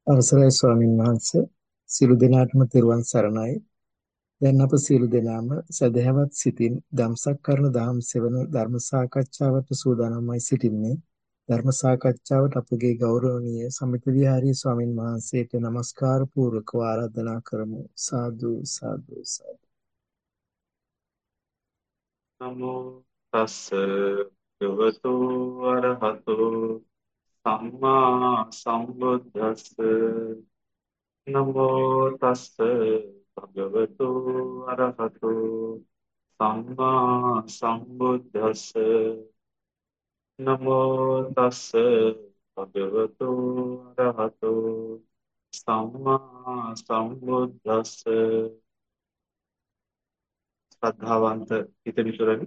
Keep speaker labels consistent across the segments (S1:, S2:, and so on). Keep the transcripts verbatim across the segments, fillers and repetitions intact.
S1: අවසරයි ස්වාමින් වහන්සේ සියලු දෙනාටම තෙරුවන් සරණයි. දැන් අප සියලු දෙනාම සදහැවත් සිතින් ධම්සක් කරන දහම් සෙවන ධර්ම සාකච්ඡාවට සූදානම්වයි සිටින්නේ. ධර්ම සාකච්ඡාවට අපගේ ගෞරවනීය සමිත විහාරී ස්වාමින් වහන්සේට নমස්කාර පූර්වකව ආරාධනා කරමු. සාදු සාදු සාදු.
S2: නමෝ තස්ස භගවතු අරහතෝ සම්මා සම්බුද්දස්ස නමෝ තස්ස භගවතු අරහතෝ සම්මා සම්බුද්දස්ස නමෝ තස්ස භගවතු අරහතෝ සම්මා සම්බුද්දස්ස ශ්‍රද්ධාවන්ත හිතමිතුරනි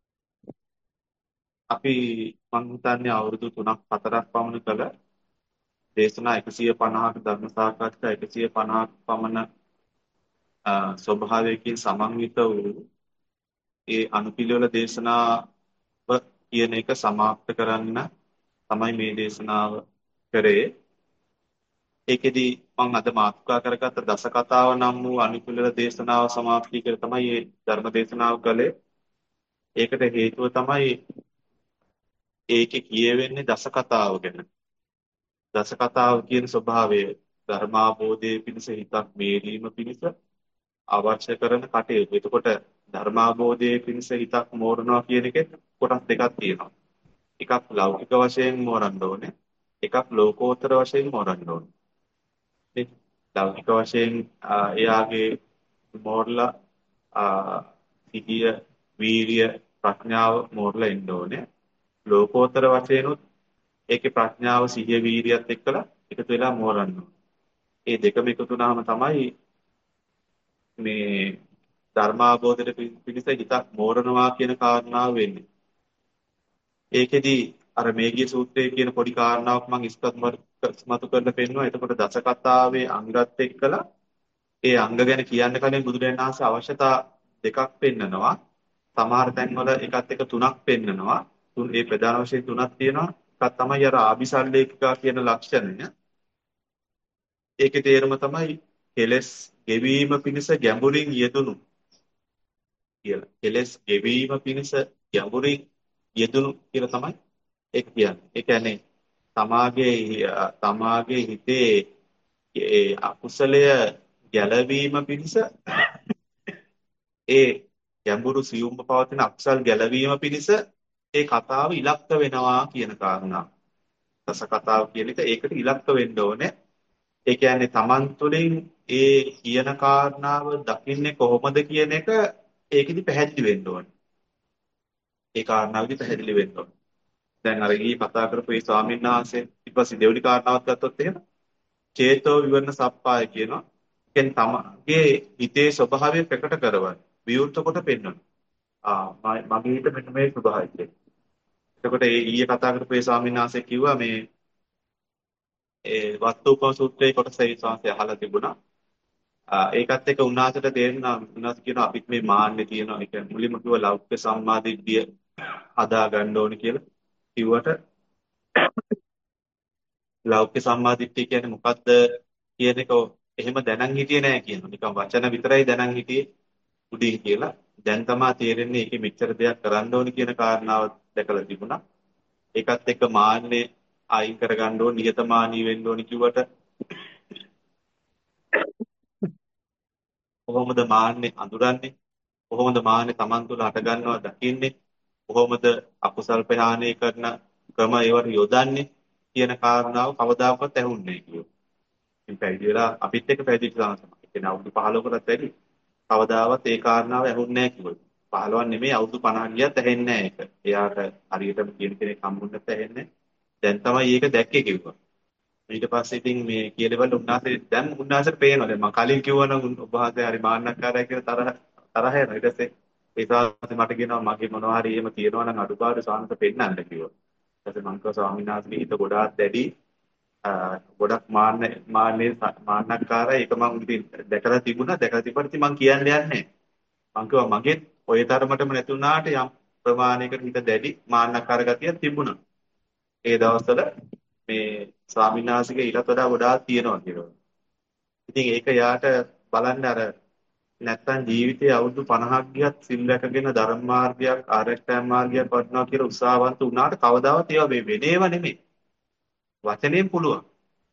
S2: අපි මං හිතන්නේ අවුරුදු තුනක් හතරක් පමණ කළ දේශනා එකසිය පනහක ධර්ම සාකච්ඡා එකසිය පනහක පමණ අ, ස්වභාවයකින් සමන්විත වූ ඒ අනුපිළිවෙල දේශනාව කියන එක સમાપ્ત කරන්න තමයි මේ දේශනාව කරේ. ඒකෙදි මම අද මාතෘකා කරගත්ත දස කතාව නම් වූ අනුපිළිවෙල දේශනාව સમાප්ති කර තමයි මේ ධර්ම දේශනාව කළේ. ඒකට හේතුව තමයි ඒකේ කියවෙන්නේ දස කතාව ගැන. දස කතාව කියන ස්වභාවය ධර්මාභෝධයේ පිණිස හිතක් මේරීම පිණිස අවශ්‍ය කරන කටයුතු. එතකොට ධර්මාභෝධයේ පිණිස හිතක් මෝරනවා කියන එකේ කොටස් දෙකක් තියෙනවා. එකක් ලෞකික වශයෙන් මෝරන්න ඕනේ. එකක් ලෝකෝත්තර වශයෙන් මෝරන්න ඕනේ. ඉතින් ලෞකික වශයෙන් ආ, එයාගේ මෝරලා ආ, සිහිය, වීරිය, ප්‍රඥාව මෝරලා ඉන්න ඕනේ. ලෝකෝත්තර වශයෙන් උත් ඒකේ ප්‍රඥාව, සිහිය, වීරියත් එක්කලා එකතු වෙලා මෝරන්න ඕනේ. මේ දෙකම එකතු වුණාම තමයි මේ ධර්මාභෝධයට පිණිස හිතක් මෝරනවා කියන කාරණාව වෙන්නේ. ඒකෙදි අර මේගිය සූත්‍රයේ කියන පොඩි කාරණාවක් මම ඉස්මතු කරලා පෙන්නුවා. එතකොට දස කතාවේ අංගත් එක්කලා ඒ අංග ගැන කියන්න කලින් බුදුරජාණන් වහන්සේ අවශ්‍යතා දෙකක් පෙන්නනවා. සමහර තැන්වල එකත් එක තුනක් පෙන්නනවා. තුන් ඒ ප්‍රධාන වශයෙන් තුනක් තියෙනවා. එකක් තමයි අර ආභිසල්ලේඛිකා කියන ලක්ෂණය. ඒකේ තේරුම තමයි කෙලස් ගෙවීම පිණිස ගැඹුරින් යෙදුණු කියලා. කෙලස් ගෙවීම පිණිස ගැඹුරින් යෙදුණු කියලා තමයි ඒක කියන්නේ. ඒ කියන්නේ තමාගේ තමාගේ හිතේ ඒ අකුසලය ගැලවීම පිණිස ඒ ගැඹුරු සියුම්ව පවතින අකුසල් ගැලවීම පිණිස ඒ කතාව ඉලක්ක වෙනවා කියන කාරණා. දස කතාව කියන එක ඒකට ඉලක්ක වෙන්න ඕනේ. ඒ කියන්නේ Taman තුළින් ඒ කියන කාරණාව දකින්නේ කොහොමද කියන එක ඒකෙදි පැහැදිලි වෙන්න ඕනේ. ඒ කාරණාවෙදි පැහැදිලි වෙන්න ඕනේ. දැන් අර ඊ කතා කරපු ඒ ස්වාමීන් වහන්සේ ඊපස්සේ දෙවෙනි කාරණාවක් ගත්තොත් එහෙම චේතෝ විවරණ සප්පාය කියනවා. කියන්නේ තමගේ හිතේ ස්වභාවය ප්‍රකට කරවන විවෘත කොට පෙන්වන. ආ මම- මගේ හිත මෙන්න මේ ස්වභාවය කියලා. එතකොට ඒ ඊයේ කතා කරපු ඒ ස්වාමීන් වහන්සේ කිව්වා මේ ඒ වස්තුපම සූත්‍රයේ කොටස ඒ ස්වාමීන් අහලා තිබුණා. ආ ඒකත් එක්ක උන්වහන්සේට තේරෙනවා උන්වහන්සේ කියනවා අපිත් මේ මාන්නේ තියෙනවා. ඒ කියන්නේ මුලින්ම කිව්ව ලෞකික සම්මාදිට්ඨිය හදා ගන්න ඕනේ කියලා. කිව්වට ලෞකික සම්මාදිට්ඨිය කියන්නේ මොකද්ද කියන එක එහෙම දැනන් හිටියේ නෑ කියනවා. නිකන් වචන විතරයි දැනන් හිටියේ උඩින් කියලා. දැන් තමයි තේරෙන්නේ ඒකේ මෙච්චර දෙයක් කරන්න ඕනේ කියන කාරණාව දැකලා තිබුණා. ඒකත් එක්ක මාන්නේ අයින් කරගන්න ඕනේ, නිහතමානී වෙන්න ඕනේ කිව්වට කොහොමද මාන්නේ අඳුරන්නේ? කොහොමද මාන්නේ Taman තුල හට ගන්නවා දකින්නේ? කොහොමද අකුසල් ප්‍රහාණය කරන ක්‍රම ඒවට යොදන්නේ කියන කාරණාව කවදාකවත් ඇහුන්නේ නැහැ කිව්වා. ඉතින් පැවිදි වෙලා අපිත් එක්ක පැවිදි වෙලා තමයි. ඒ කියන්නේ අවුරුදු පහළොවකටත් වැඩි කවදාවත් ඒ කාරණාව ඇහුන්නේ නැහැ කිව්වා. පහළොවක් නෙමෙයි අවුරුදු පනහක් ගියත් ඇහෙන්නේ නැහැ ඒක. එයාට හරියටම කියන කෙනෙක් හම්බුනත් ඇහෙන්නේ නැහැ. දැන් තමයි ඒක දැක්කේ කිව්වා. ඊට පස්සේ ඉතින් මේ කියලවල උන්වහන්සේ දැන් උන්වහන්සේට පේනවා. දැන් මම කලින් කිව්වනම් උන්- ඔබ වහන්සේ හරි මාන්නක්කාරයි කියලා තරහ තරහ යනවා. ඊට පස්සේ ඒ ස්වාමීන් මට කියනවා මගේ මොනවා හරි එහෙම තියෙනවා නම් අඩුපාඩු ස්වාමීන්ට පෙන්නන්න කිව්වා. ඊට පස්සේ මං කිව්වා ස්වාමීන් වහන්සේගේ හිත ගොඩාක් දැඩි අ, ගොඩක් මාන්න මාන්නේ මාන්නක්කාරයි. ඒක මං ඉතින් දැකලා තිබුණා. දැකලා තිබ්බට ඉතින් මං කියන්න යන්නේ නැහැ. මං කිව්වා මගෙත් ඔය තරමටම නැති වුණාට යම් ප්‍රමාණයකට හිත දැඩි මාන්නකාර ගතියක් තිබුණා. ඒ දවස්වල මේ ස්වාමීන් වහන්සේගේ ඊටත් වඩා ගොඩාක් තියෙනවා කියලා. ඉතින් ඒක යාට බලන්න අර නැත්තම් ජීවිතයේ අවුරුදු පනහක් ගියත් සිල් රැකගෙන ධර්ම මාර්ගයක් ආරෂ්ඨාංග මාර්ගයක් වඩනවා කියලා උත්සාහවන්ත වුණාට කවදාවත් ඒවා මේ වෙනේව නෙමෙයි. වචනයෙන් පුළුවන්.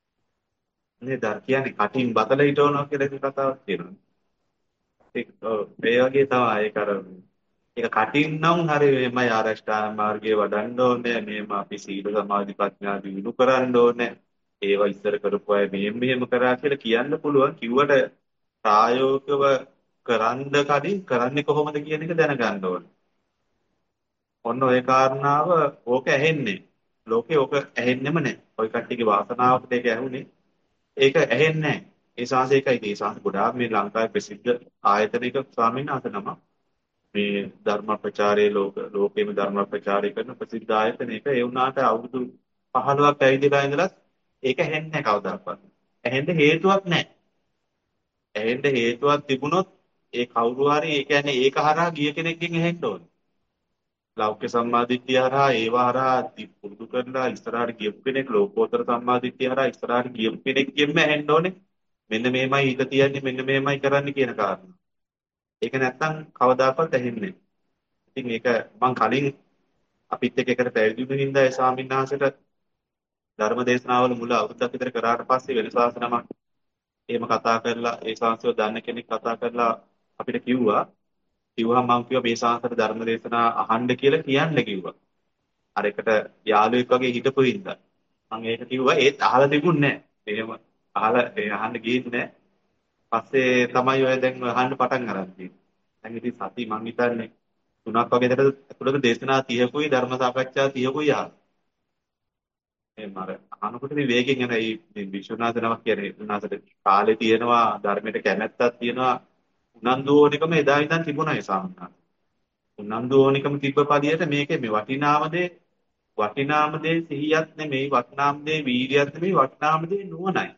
S2: නේද? අර කියන්නේ කටින් බතල හිටවනවා කියලා එක කතාවක් තියෙනවා. ඒක ඔව් ඒ වගේ තමයි ඒක අර ඒක කටින් නම් හරි මේමයි ආරෂ්ඨාංග මාර්ගයේ වඩන්න ඕනේ. මේම අපි සීල සමාධි ප්‍රඥා දිනු කරන්න ඕනේ. ඒවා ඉස්සර කරපු අය මෙහෙම මෙහෙම කරා කියලා කියන්න පුළුවන්. කිව්වට ප්‍රායෝගිකව කරන්න කලින් කරන්නේ කොහොමද කියන එක දැනගන්න ඕනේ. ඔන්න ඔය කාරණාව ඕක ඇහෙන්නේ. ලෝකේ ඕක ඇහෙන්නෙම නැහැ. ඔය කට්ටියගේ වාසනාවකට ඒක ඇහුනේ. ඒක ඇහෙන්නේ නැහැ. ඒ ශාස්ත්‍රය ඒකයි. ඒ ශාස්ත්‍ර ගොඩාක් මේ ලංකාවේ ප්‍රසිද්ධ ආයතනික ස්වාමීන් වහන්සේ නම. මේ ධර්ම ප්‍රචාරයේ ලෝක ලෝකේම ධර්ම ප්‍රචාරය කරන ප්‍රසිද්ධ ආයතන එක. ඒ වුණාට අවුරුදු පහළොවක් ඇවිදලා ඉඳලා ඒක ඇහෙන්නේ නැහැ කවදාවත්. ඇහෙන්න හේතුවක් නැහැ. ඇහෙන්න හේතුවක් තිබුණොත් ඒ කවුරු හරි ඒ කියන්නේ ඒක හරහා ගිය කෙනෙක්ගෙන් ඇහෙන්න ඕනේ. ලෞකික සම්මාදිට්ඨිය හරහා ඒව හරහා දි- පුරුදු කරලා ඉස්සරහට ගියපු කෙනෙක් ලෝකෝත්තර සම්මාදිට්ඨිය හරහා ඉස්සරහට ගියපු කෙනෙක්ගෙන්ම ඇහෙන්න ඕනේ. මෙන්න මේමයි හිත තියන්නේ මෙන්න මේමයි කරන්න කියන කාරණා. ඒක නැත්තම් කවදාකවත් ඇහෙන්නේ නැහැ. ඉතින් ඒක මං කලින් අපිත් එක්ක එකට පැවිදි වුණු හින්දා ඒ ස්වාමීන් වහන්සේට ධර්ම දේශනාවල මුල අවුරුද්දක් විතර කරාට පස්සේ වෙන ශාසනමක් එහෙම කතා කරලා ඒ ශාස්ත්‍රය දන්න කෙනෙක් කතා කරලා අපිට කිව්වා. කිව්වහම මම කිව්වා මේ ශාස්ත්‍ර ධර්ම දේශනා අහන්න කියලා කියන්න කිව්වා. අර එකට යාළුවෙක් වගේ හිටපු හින්දා. මම ඒක කිව්වා ඒත් අහලා තිබුණේ නැහැ. එහෙම අහලා ඒ අහන්න ගියෙත් නැහැ. පස්සේ තමයි ඔය දැන් අහන්න පටන් ගන්න තියෙන්නේ. දැන් ඉතින් සති මං හිතන්නේ තුනක් වගේ දඩ ඇතුළත දේශනා තිහකුයි ධර්ම සාකච්ඡා තිහකුයි ආවා. එහෙම අර අහනකොට ඉතින් වේගෙන් යන මේ විශ්වනාථ නමක් කියන්නේ උන්වහන්සේට කාලේ තියෙනවා ධර්මයට කැමැත්තක් තියෙනවා උනන්දු ඕනිකම එදා ඉඳන් තිබුණා ඒ සාමනා. උනන්දු ඕනිකම තිබ්බ පළියට මේකේ මේ වටිනාම දේ වටිනාම දේ සිහියත් නෙමෙයි වටිනාම දේ වීර්යයත් නෙමෙයි වටිනාම දේ නුවණයි.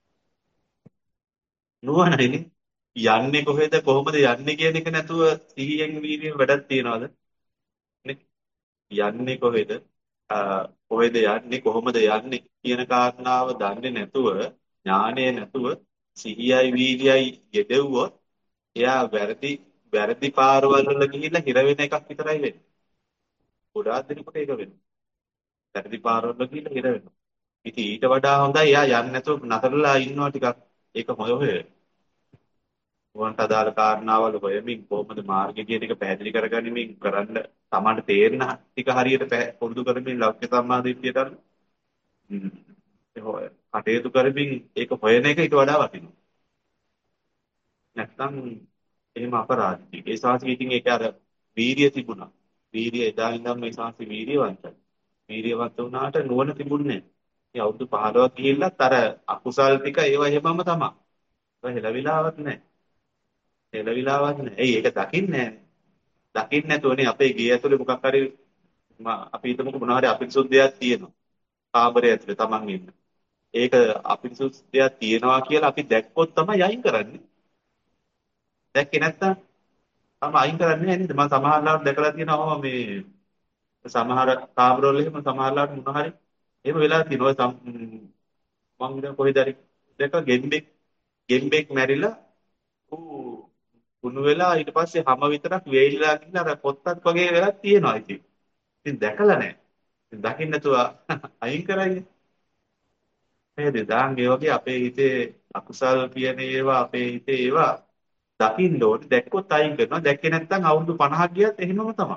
S2: නුවණයිනේ. යන්නේ කොහෙද කොහොමද යන්නේ කියන එක නැතුව සිහියෙන් වීර්යයෙන් වැඩක් තියනවද? නේ? යන්නේ කොහෙද? අ, කොහෙද යන්නේ කොහොමද යන්නේ කියන කාරණාව දන්නේ නැතුව ඥානය නැතුව සිහියයි වීර්යයි යෙදෙව්වොත් එයා වැරදි වැරදි පාරවල් වල ගිහිල්ලා හිර වෙන එකක් විතරයි වෙන්නේ. ගොඩාක් දෙනෙකුට ඒක වෙනවා. වැරදි පාරවල් වල ගිහිල්ලා හිර වෙනවා. ඉතින් ඊට වඩා හොඳයි එයා යන්නේ නැතුව නතරලා ඉන්නවා ටිකක්. ඒක හොය හොය. උන්ට අදාළ කාරණාවල් හොයමින් කොහොමද මාර්ගය කියන එක පැහැදිලි කරගනිමින් කරන්න තමන්ට තේරෙන ටික හරියට පැහැ- පුරුදු කරමින් ලෞකික සම්මාදිට්ඨියට අනුව, හ්ම්, ඒ හොය කටයුතු කරමින් ඒක හොයන එක ඊට වඩා වටිනවා. නැත්තම් එහෙම අපරාධයි. ඒ ශාස්ත්‍රයේ ඉතින් ඒක අර වීරිය තිබුණා. වීරිය එදා ඉඳන් මේ ශාස්ත්‍රය වීරියවන්තයි. වීරියවන්ත වුණාට නුවණ තිබුණේ නැහැ. ඉතින් අවුරුදු පහළොවක් ගිහිල්ලත් අර අකුසල් ටික ඒව එහෙමම තමයි. ඒක හෙලවිලාවක් නැහැ. හෙලවිලාවක් නැහැ. එයි ඒක දකින්නේ නැහැ. දකින්නේ නැතුවනේ අපේ ගේ ඇතුලේ මොකක් හරි ම- අපි හිතමුකෝ මොනවා හරි අපිරිසුද්ධියක් තියෙනවා. කාමරය ඇතුලේ Taman ඉන්න. ඒක අපිරිසුද්ධියක් තියෙනවා කියලා අපි දැක්කොත් තමයි අයින් කරන්නේ. දැක්කේ නැත්තම් තම අයින් කරන්නේ නැහැ නේද? මම සමහරවිට දැකලා තියෙනවා මේ සමහර කාමරවල එහෙම සමහරවිට මොනවා හරි එහෙම වෙලා තියෙනවා. සම්- මම ඉතින් කොහෙද හරි දැක ගෙම්බෙක් ගෙම්බෙක් මැරිලා ඌ කුණු වෙලා ඊට පස්සේ හැම විතරක් වේලිලා ගිහින් අර පොත්තක් වගේ වෙලා තියෙනවා ඉතින්. ඉතින් දැකලා නැහැ. ඉතින් දකින්න නැතුව අයින් කරන්නේ. නේද? දාන් ඒ වගේ අපේ හිතේ අකුසල් කියන ඒවා අපේ හිතේ ඒවා දකින්න ඕනේ. දැක්කොත් අයින් කරනවා. දැක්කේ නැත්නම් අවුරුදු පනහක් ගියත් එහෙමම තමයි.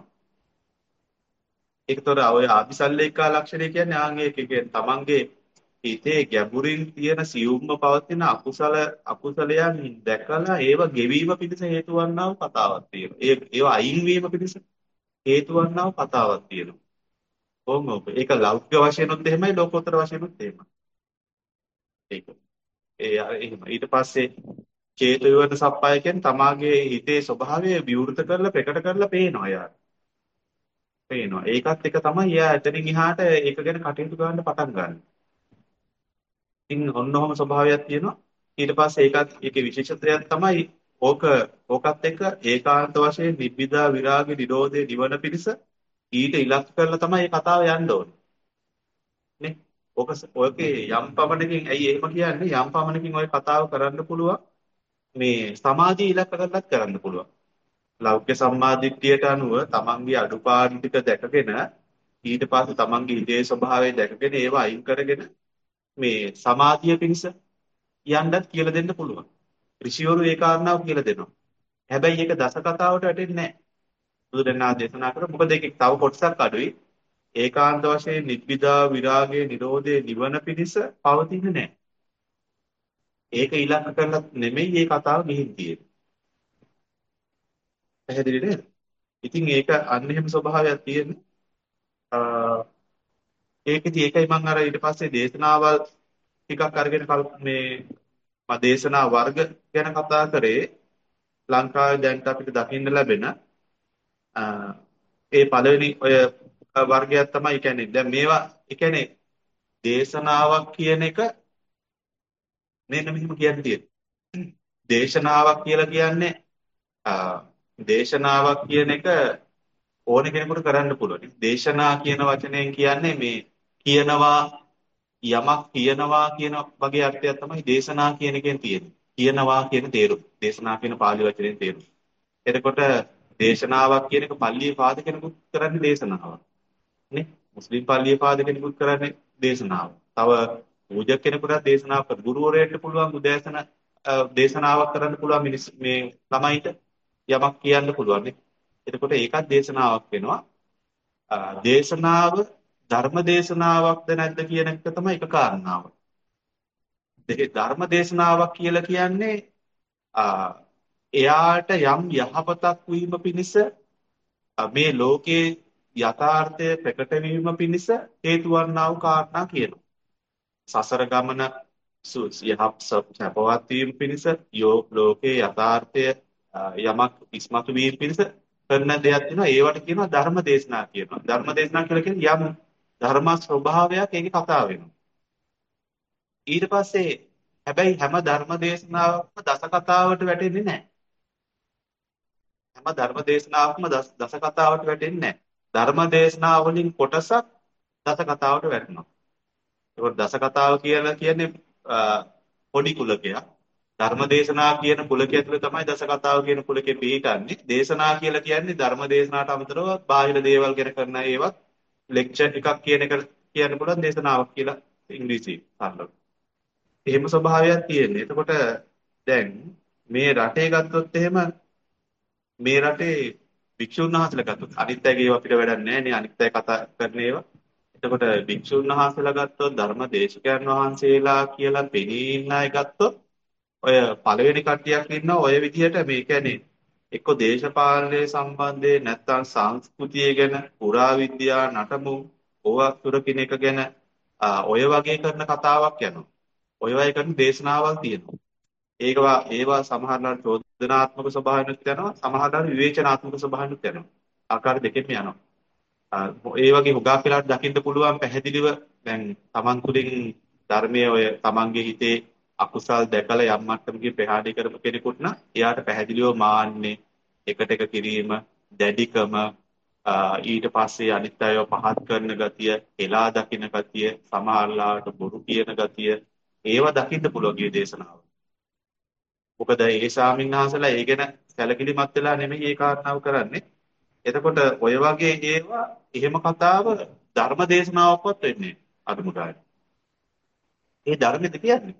S2: ඒකතොර ඔය ආදිසල්ලේකා ලක්ෂණය කියන්නේ ආන් ඒක කියන්නේ තමන්ගේ හිතේ ගැඹුරින් තියෙන සියුම්ම පවතින අකුසල අකුසලයන් දැකලා ඒව ගෙවීම පිණිස හේතු වන්නා වූ කතාවක් තියෙනවා. ඒ ඒව අයින් වීම පිණිස හේතු වන්නා වූ කතාවක් තියෙනවා. කොහොම ඔබ ඒක ලෞකික වශයෙන් උත් එහෙමයි ලෝකෝත්තර වශයෙන් උත් එහෙමයි. ඒක ඒ අර එහෙම ඊට පස්සේ චේතු විවරණ සප්පාය කියන්නේ තමාගේ හිතේ ස්වභාවය විවෘත කරලා ප්‍රකට කරලා පේනවා යාර. පේනවා. ඒකත් එක තමයි එයා එතනින් එහාට ඒක ගැන කටයුතු කරන්න පටන් ගන්න. ඉතින් ඔන්න ඔහම ස්වභාවයක් තියෙනවා. ඊට පස්සේ ඒකත් ඒකේ විශේෂත්වයක් තමයි ඕක ඕකත් එක්ක ඒකාන්ත වශයෙන් නිබ්බිදා විරාග නිරෝධේ නිවන පිණිස ඊට ඉලක්ක කරලා තමයි මේ කතාව යන්න ඕනේ. නේ? ඕක ඔයකේ යම් පමණකින් ඇයි එහෙම කියන්නේ යම් පමණකින් ඔය කතාව කරන්න පුළුවන් මේ සමාධිය ඉලක්ක කරලත් කරන්න පුළුවන්. ලෞකික සම්මාදිට්ඨියට අනුව තමන්ගේ අඩුපාඩු ටික දැකගෙන ඊට පස්සේ තමන්ගේ හිතේ ස්වභාවය දැකගෙන ඒවා අයින් කරගෙන මේ සමාධිය පිණිස යන්නත් කියලා දෙන්න පුළුවන්. ඍෂිවරු ඒ කාරණාව කියලා දෙනවා. හැබැයි ඒක දස කතාවට වැටෙන්නේ නැහැ. බුදුරණා දේශනා කර මොකද ඒකේ තව කොටසක් අඩුයි. ඒකාන්ත වශයෙන් නිබ්බිදා විරාගයේ නිරෝධයේ නිවන පිණිස පවතින්නේ නැහැ. ඒක ඊළඟ කරලා නෙමෙයි මේ කතාව ගිහින් තියෙන්නේ. පැහැදිලි නේද? ඉතින් ඒක අන්න එහෙම ස්වභාවයක් තියෙන්නේ. අ ඒකෙදි ඒකයි මම අර ඊට පස්සේ දේශනාවල් ටිකක් අරගෙන කල් මේ මා දේශනා වර්ග ගැන කතා කරේ ලංකාවේ දැන් අපිට දකින්න ලැබෙන අ ඒ පළවෙනි ඔය වර්ගයක් තමයි කියන්නේ දැන් මේවා ඒ කියන්නේ දේශනාවක් කියන එක මෙන්න මෙහෙම කියන්න තියෙනවා. දේශනාවක් කියලා කියන්නේ අ දේශනාවක් කියන එක ඕන කෙනෙකුට කරන්න පුළුවන්. දේශනා කියන වචනයෙන් කියන්නේ මේ කියනවා යමක් කියනවා කියන වගේ අර්ථයක් තමයි දේශනා කියන එකෙන් තියෙන්නේ. කියනවා කියන තේරුම. දේශනා කියන පාලි වචනයෙන් තේරුම. එතකොට දේශනාවක් කියන එක පල්ලියේ පාද කෙනෙකුත් කරන්නේ දේශනාවක්. නේ? මුස්ලිම් පල්ලියේ පාද කෙනෙකුත් කරන්නේ දේශනාව. තව පූජක කෙනෙකුට දේශනාවක් කර ගුරුවරයෙක්ට පුළුවන් උදෑසන දේශනාවක් කරන්න පුළුවන් මිනිස් මේ ළමයිට යමක් කියන්න පුළුවන් නේ. එතකොට ඒකත් දේශනාවක් වෙනවා. දේශනාව ධර්ම දේශනාවක්ද නැද්ද කියන එක තමයි එක කාරණාව. දෙහි ධර්ම දේශනාවක් කියලා කියන්නේ එයාට යම් යහපතක් වීම පිණිස මේ ලෝකේ යථාර්ථය ප්‍රකට වීම පිණිස හේතු වන්නා වූ කාරණා කියනවා. සසර ගමන යහපත් සපවත් වීම පිණිස යෝ ලෝකේ යථාර්ථය යමක් ඉස්මතු වීම පිණිස කරන දෙයක් තියෙනවා. ඒවට කියනවා ධර්ම දේශනා කියනවා. ධර්ම දේශනා කියලා කියන්නේ යම් ධර්ම ස්වභාවයක් ඒකේ කතා වෙනවා. ඊට පස්සේ හැබැයි හැම ධර්ම දේශනාවක්ම දස කතාවට වැටෙන්නේ නැහැ. හැම ධර්ම දේශනාවක්ම දස දස කතාවට වැටෙන්නේ නැහැ. ධර්ම දේශනාව වලින් කොටසක් දස කතාවට වැටෙනවා. ඒකට දස කතාව කියලා කියන්නේ පොඩි කුලකයක්. ධර්ම දේශනා කියන කුලකය ඇතුළේ තමයි දස කතාව කියන කුලකේ පිහිටන්නේ. දේශනා කියලා කියන්නේ ධර්ම දේශනාවට අමතරව බාහිර දේවල් ගැන කරන ඒවත් ලෙක්චර් එකක් කියන එක කියන්න පුළුවන් දේශනාවක් කියලා ඉංග්‍රීසියෙන් සරලව. එහෙම ස්වභාවයක් තියෙන්නේ. එතකොට දැන් මේ රටේ ගත්තොත් එහෙම මේ රටේ භික්ෂුන් වහන්සේලා ගත්තොත් අනිත් අයගේ ඒවා අපිට වැඩක් නැහැ නේ අනිත් අය කතා කරන ඒවා. එතකොට භික්ෂුන් වහන්සේලා ගත්තොත් ධර්ම දේශකයන් වහන්සේලා කියලා පෙනී ඉන්න අය ගත්තොත් ඔය පළවෙනි කට්ටියක් ඉන්නවා ඔය විදිහට මේ කියන්නේ එක්ක දේශපාලනයේ සම්බන්ධයෙන් නැත්නම් සංස්කෘතිය ගැන පුරාවිද්‍යා නටමු ඕවා සුරකින්න එක ගැන ඔය වගේ කරන කතාවක් යනවා. ඔය වගේ කරන දේශනාවල් තියෙනවා. ඒකවා ඒවා සමහරවල් චෝදනාත්මක ස්වභාවයකට යනවා සමහරවල් විවේචනාත්මක ස්වභාවයකට යනවා. ආකාර දෙකෙන්ම යනවා. ඒ වගේ හුඟක් වෙලාවට දකින්න පුළුවන් පැහැදිලිව දැන් Taman තුලින් ධර්මයේ ඔය Tamanගේ හිතේ අකුසල් දැකලා යම් මට්ටමකින් ප්‍රහාණය කරපු කෙනෙකුට නම් එයාට පැහැදිලිව මාන්නේ එකට එක කිරීම දැඩිකම ඊට පස්සේ අනිත් අයව පහත් කරන ගතිය එලා දකින්න ගතිය සමහරලාට බොරු කියන ගතිය ඒවා දකින්න පුළුවන් මේ දේශනාව. මොකද ඒ ශාමින්හාසලා ඒ ගැන සැලකිලිමත් වෙලා නෙමෙයි ඒ කාරණාව කරන්නේ. එතකොට ඔය වගේ ඒවා එහෙම කතාව ධර්ම දේශනාවක්වත් වෙන්නේ අදුම ගානේ. ඒ ධර්මෙද කියන්නේ?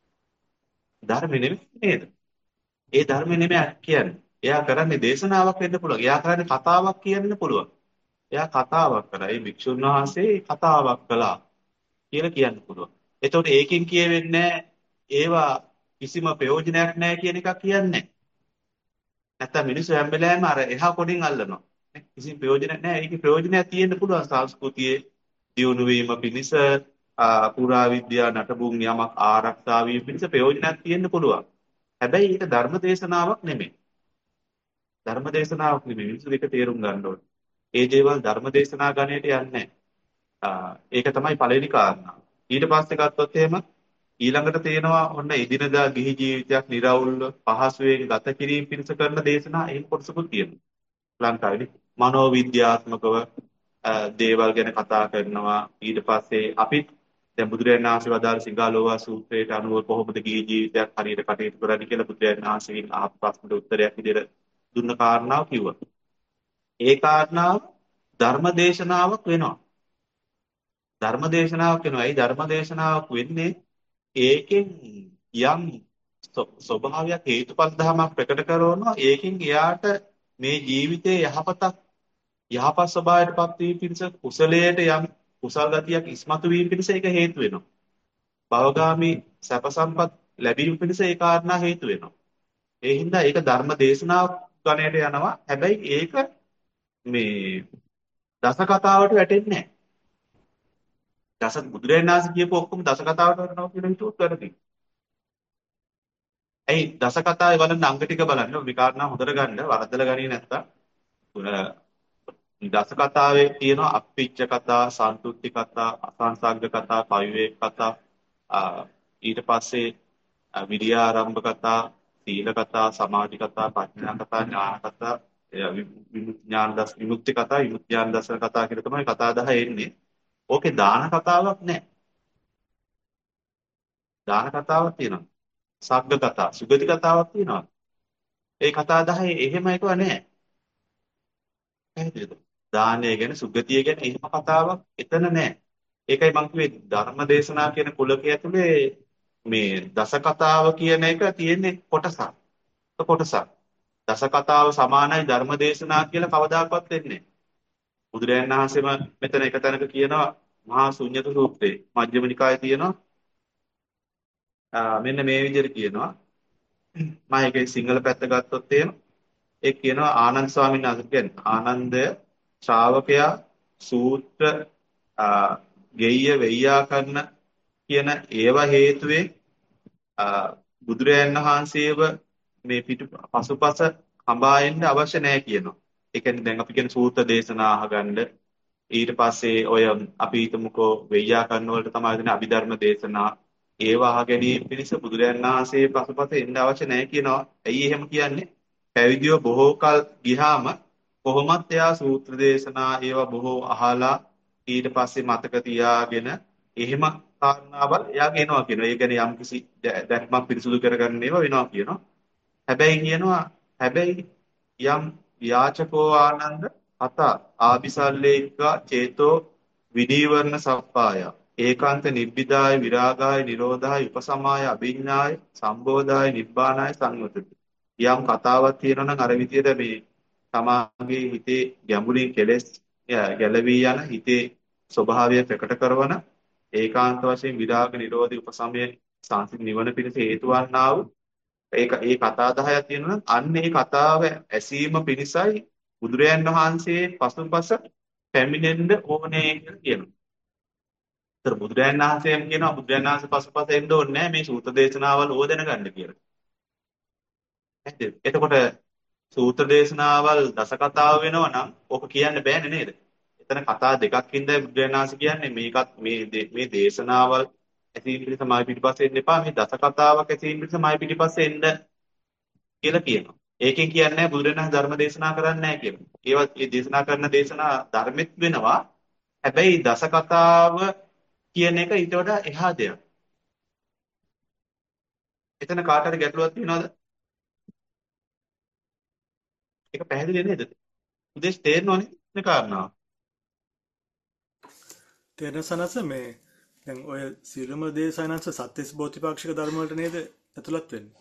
S2: ධර්ම නෙමෙයි නේද? ඒ ධර්ම නෙමෙයි කියන්නේ. එයා කරන්නේ දේශනාවක් වෙන්න පුළුවන්. එයා කරන්නේ කතාවක් කියන්න පුළුවන්. එයා කතාවක් කරා. ඒ භික්ෂුන් වහන්සේ කතාවක් කළා කියලා කියන්න පුළුවන්. එතකොට ඒකෙන් කියවෙන්නේ ඒවා කිසිම ප්‍රයෝජනයක් නැහැ කියන එකක් කියන්නේ. නැත්තම් මිනිස්සු හැම වෙලාවෙම අර එහා කොටින් අල්ලනවා. කිසිම ප්‍රයෝජනයක් නැහැ. ඒකේ ප්‍රයෝජනයක් තියෙන්න පුළුවන් සංස්කෘතියේ දියුණු වීම පිණිස පුරා විද්‍යා නටබුන් යමක් ආරක්ෂා වීම පිණිස ප්‍රයෝජනයක් තියෙන්න පුළුවන්. හැබැයි ඒක ධර්ම දේශනාවක් නෙමෙයි. ධර්ම දේශනාවක් නෙමෙයි. මිනිස්සු දෙක තේරුම් ගන්න ඕනේ. ඒ දේවල් ධර්ම දේශනා ගණයට යන්නේ නැහැ. ඒක තමයි පළවෙනි කාරණාව. ඊට පස්සේ ගත්තොත් එහෙම ඊළඟට තියෙනවා ඔන්න එදිනදා ගිහි ජීවිතයක් निराවුල්ව පහසුවෙන් ගත කිරීම පිණිස කරන දේශනා එහෙම කොටසකුත් තියෙනවා. ලංකාවේදී මනෝවිද්‍යාත්මකව දේවල් ගැන කතා කරනවා. ඊට පස්සේ අපි දැන් බුදුරජාණන් වහන්සේ වදාළ සිංහලෝවා සූත්‍රයට අනුව කොහොමද ගිහි ජීවිතයක් හරියට කටයුතු කරන්නේ කියලා බුදුරජාණන් වහන්සේගෙන් අහපු ප්‍රශ්නට උත්තරයක් විදිහට දුන්න කාරණාව කිව්වා. ඒ කාරණාව ධර්මදේශනාවක් වෙනවා. ධර්මදේශනාවක් වෙනවා. ඒ ධර්මදේශනාවක් වෙන්නේ ඒකෙන් යම් ස්ව- ස්වභාවයක් හේතුඵල ධමයක් ප්‍රකට කරනවා. ඒකෙන් එයාට මේ ජීවිතයේ යහපතක් යහපත් ස්වභාවයටපත් වීම පිණිස කුසලයට යම් කුසල් ගතියක් ඉස්මතු වීම පිණිස ඒක හේතු වෙනවා. භවගාමී සැප සම්පත් ලැබීම පිණිස ඒ කාරණා හේතු වෙනවා. ඒ හින්දා ඒක ධර්ම දේශනාවක් ගණයට යනවා. හැබැයි ඒක මේ දස කතාවට වැටෙන්නේ නැහැ. දස බුදුරජාණන් වහන්සේ කියපු ඔක්කොම දස කතාවට වැටෙනවා කියලා හිතුවොත් වැරදි. ඇයි දස කතාවේ බලන්න අංග ටික බලන්න මේ කාරණා හොඳට ගන්න වරද්දලා ගන්නේ නැත්තම් දස කතාවේ තියෙනවා අප්පිච්ච කතා, සන්තුට්ටි කතා, අසංසග්ග කතා, පවිවේක කතා, ආ, ඊට පස්සේ ආ, විරියාරම්භ කතා, සීල කතා, සමාධි කතා, ප්‍රඥා කතා, ඥාන කතා, එය වි- විමුක්ති ඥාන දස් විමුක්ති කතා, විමුක්ති ඥාන දර්ශන කතා කියලා තමයි කතා දහ එන්නේ. ඕකේ දාන කතාවක් නැහැ. දාන කතාවක් තියෙනවා. සග්ග කතා, සුගති කතාවක් තියෙනවා. ඒ කතා දහේ එහෙම එකව නැහැ. පැහැදිලිද? දානය ගැන සුගතිය ගැන එහෙම කතාවක් එතන නැහැ. ඒකයි මම කිව්වේ ධර්ම දේශනා කියන කුලකයේ ඇතුලේ මේ දස කතාව කියන එක තියෙන්නේ කොටසක්. කොටසක්. දස කතාව සමානයි ධර්ම දේශනා කියලා කවදාකවත් වෙන්නේ නැහැ. බුදුරජාණන් වහන්සේම මෙතන එක තැනක කියනවා මහා ශුන්්‍යත සූත්‍රයේ මජ්ක්‍ධිම නිකායේ තියෙනවා ආ, මෙන්න මේ විදිහට කියනවා මම ඒකේ සිංහල පැත්ත ගත්තොත් එහෙම ඒ කියනවා ආනන්ද ස්වාමීන් වහන්සේ කියන්නේ ආනන්ද ශ්‍රාවකයා සූත්‍ර ආ, ගෙය්‍ය වෙయ్యා කරන කියන ඒව හේතුවෙන් ආ, බුදුරජාණන් වහන්සේව මේ පිටු පසුපස හඹා එන්න අවශ්‍ය නැහැ කියනවා. ඒ කියන්නේ දැන් අපි කියන සූත්‍ර දේශනා අහගන්න ඊට පස්සේ ඔය අපි හිතමුකෝ වෙయ్యාකරන වලට තමයි දෙන අභිධර්ම දේශනා ඒව අහ ගැනීම පිණිස බුදුරජාණන් වහන්සේ පසුපස එන්න අවශ්‍ය නැහැ කියනවා. ඇයි එහෙම කියන්නේ? පැවිදිව බොහෝ කල් ගියාම කොහොමත් එයා සූත්‍ර දේශනා ඒවා බොහෝ අහලා ඊට පස්සේ මතක තියාගෙන එහෙම කාරණාවල් එයා කියනවා කියනවා. ඒ කියන්නේ යම්කිසි දැ- දැක්මක් පිරිසුදු කරගන්න ඒවා වෙනවා කියනවා. හැබැයි කියනවා හැබැයි යම් යාචකෝ ආනන්ද අත ආபிසල්ලේකා චේතෝ විනීවරණ සප්පාය ඒකාන්ත නිබ්බිදාය විරාගාය නිරෝධාය උපසමාය අභිඥාය සම්බෝධාය නිබ්බානාය සංවතති යම් කතාවක් තියෙනවා නම් අර විදියට මේ තමාගේ හිතේ ගැඹුරින් කෙලෙස් ය, ගැලවී යන හිතේ ස්වභාවය ප්‍රකට කරන ඒකාන්ත වශයෙන් විරාග නිරෝධි උපසමය සංසිඳ නිවන පිණිස හේතු වන්නා වූ ඒක ඒ කතා දහයක් තියෙනවා නම් අන්න ඒ කතාව ඇසීම පිණිසයි බුදුරයන් වහන්සේ පසුපස පැමිණෙන්න ඕනේ කියලා කියනවා. ඒතර බුදුරයන් වහන්සේම කියනවා බුදුරයන් වහන්සේ පසුපස එන්න ඕනේ නැහැ මේ සූත්‍ර දේශනාවල් ඕව දැනගන්න කියලා. හරිද? එතකොට සූත්‍ර දේශනාවල් දස කතාව වෙනවා නම් ඕක කියන්න බෑනේ නේද? එතන කතා දෙකක් ඉඳලා බුදුරයන් වහන්සේ කියන්නේ මේකත් මේ දේ- මේ දේශනාවල් ඇසීම පිණිස මයි පිටිපස්සේ එන්න එපා මේ දස කතාවක් ඇසීම පිණිස මයි පිටිපස්සේ එන්න කියලා කියනවා. ඒකෙන් කියන්නේ බුදුරණන් ධර්ම දේශනා කරන්නේ නැහැ කියලා. ඒවා ඒ දේශනා කරන දේශනා ධර්මෙත් වෙනවා. හැබැයි දස කතාව කියන එක ඊට වඩා එහා දෙයක්. එතන කාට හරි ගැටලුවක් තියෙනවද? ඒක පැහැදිලි නේද? උදේශ තේරෙනවනේ මේ කාරණාව.
S3: තේරෙන සනස මේ දැන් ඔය සියලුම දේ සයනස සත්‍යස් බෝධිපාක්ෂික ධර්ම වලට නේද ඇතුළත් වෙන්නේ.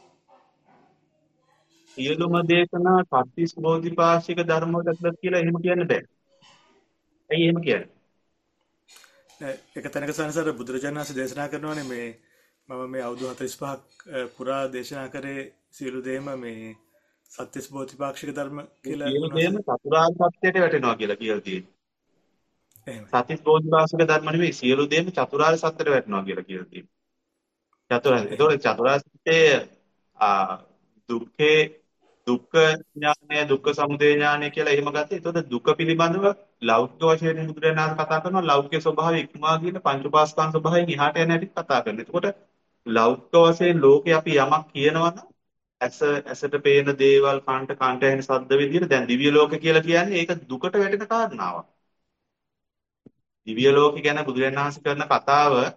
S2: සියලුම දේශනා සත්‍තිස් බෝධිපාශික ධර්ම වලට ඇතුළත් කියලා එහෙම කියන්න බෑ. ඇයි එහෙම කියන්නේ?
S3: නෑ, එක තැනක සයනසට බුදුරජාණන් වහන්සේ දේශනා කරනවානේ මේ මම මේ අවුරුදු හතළිස් පහක් අ, පුරා දේශනා කරේ සියලු දේම මේ සත්‍යස් බෝධිපාක්ෂික ධර්ම කියලා
S2: සියලු දේම
S3: උන්වහන්සේ
S2: චතුරාර්ය සත්‍යයට වැටෙනවා කියලා කියලා තියෙනවා.
S3: එහෙමයි.
S2: සත්‍තිස් බෝධිපාශික ධර්ම නෙවෙයි සියලු දේම චතුරාර්ය සත්‍යයට වැටෙනවා කියලා කියලා තියෙනවා. චතුරාර්ය.
S3: එහෙමයි.
S2: ඒතකොට චතුරාර්ය සත්‍යය ආ දුක්ඛේ දුක්ඛ ඥානය දුක්ඛ සමුදය ඥානය කියලා එහෙම ගත්තා. ඒතකොට දුක පිළිබඳව ලෞකික වශයෙන් බුදුරජාණන් වහන්සේ කතා කරනවා ලෞකික ස්වභාවය ඉක්මවා කියන පංච උපාස්කම් ස්වභාවයෙන් එහාට යන හැටි කතා කරනවා. එතකොට ලෞකික වශයෙන් ලෝකේ අපි යමක් කියනවා නම් ඇස ඇසට පේන දේවල් කන්ට කන්ට ඇහෙන ශබ්ද විදියට දැන් දිව්‍ය ලෝක කියලා කියන්නේ ඒක දුකට වැටෙන කාරණාවක්. දිව්‍ය ලෝක ගැන බුදුරජාණන් වහන්සේ කරන කතාව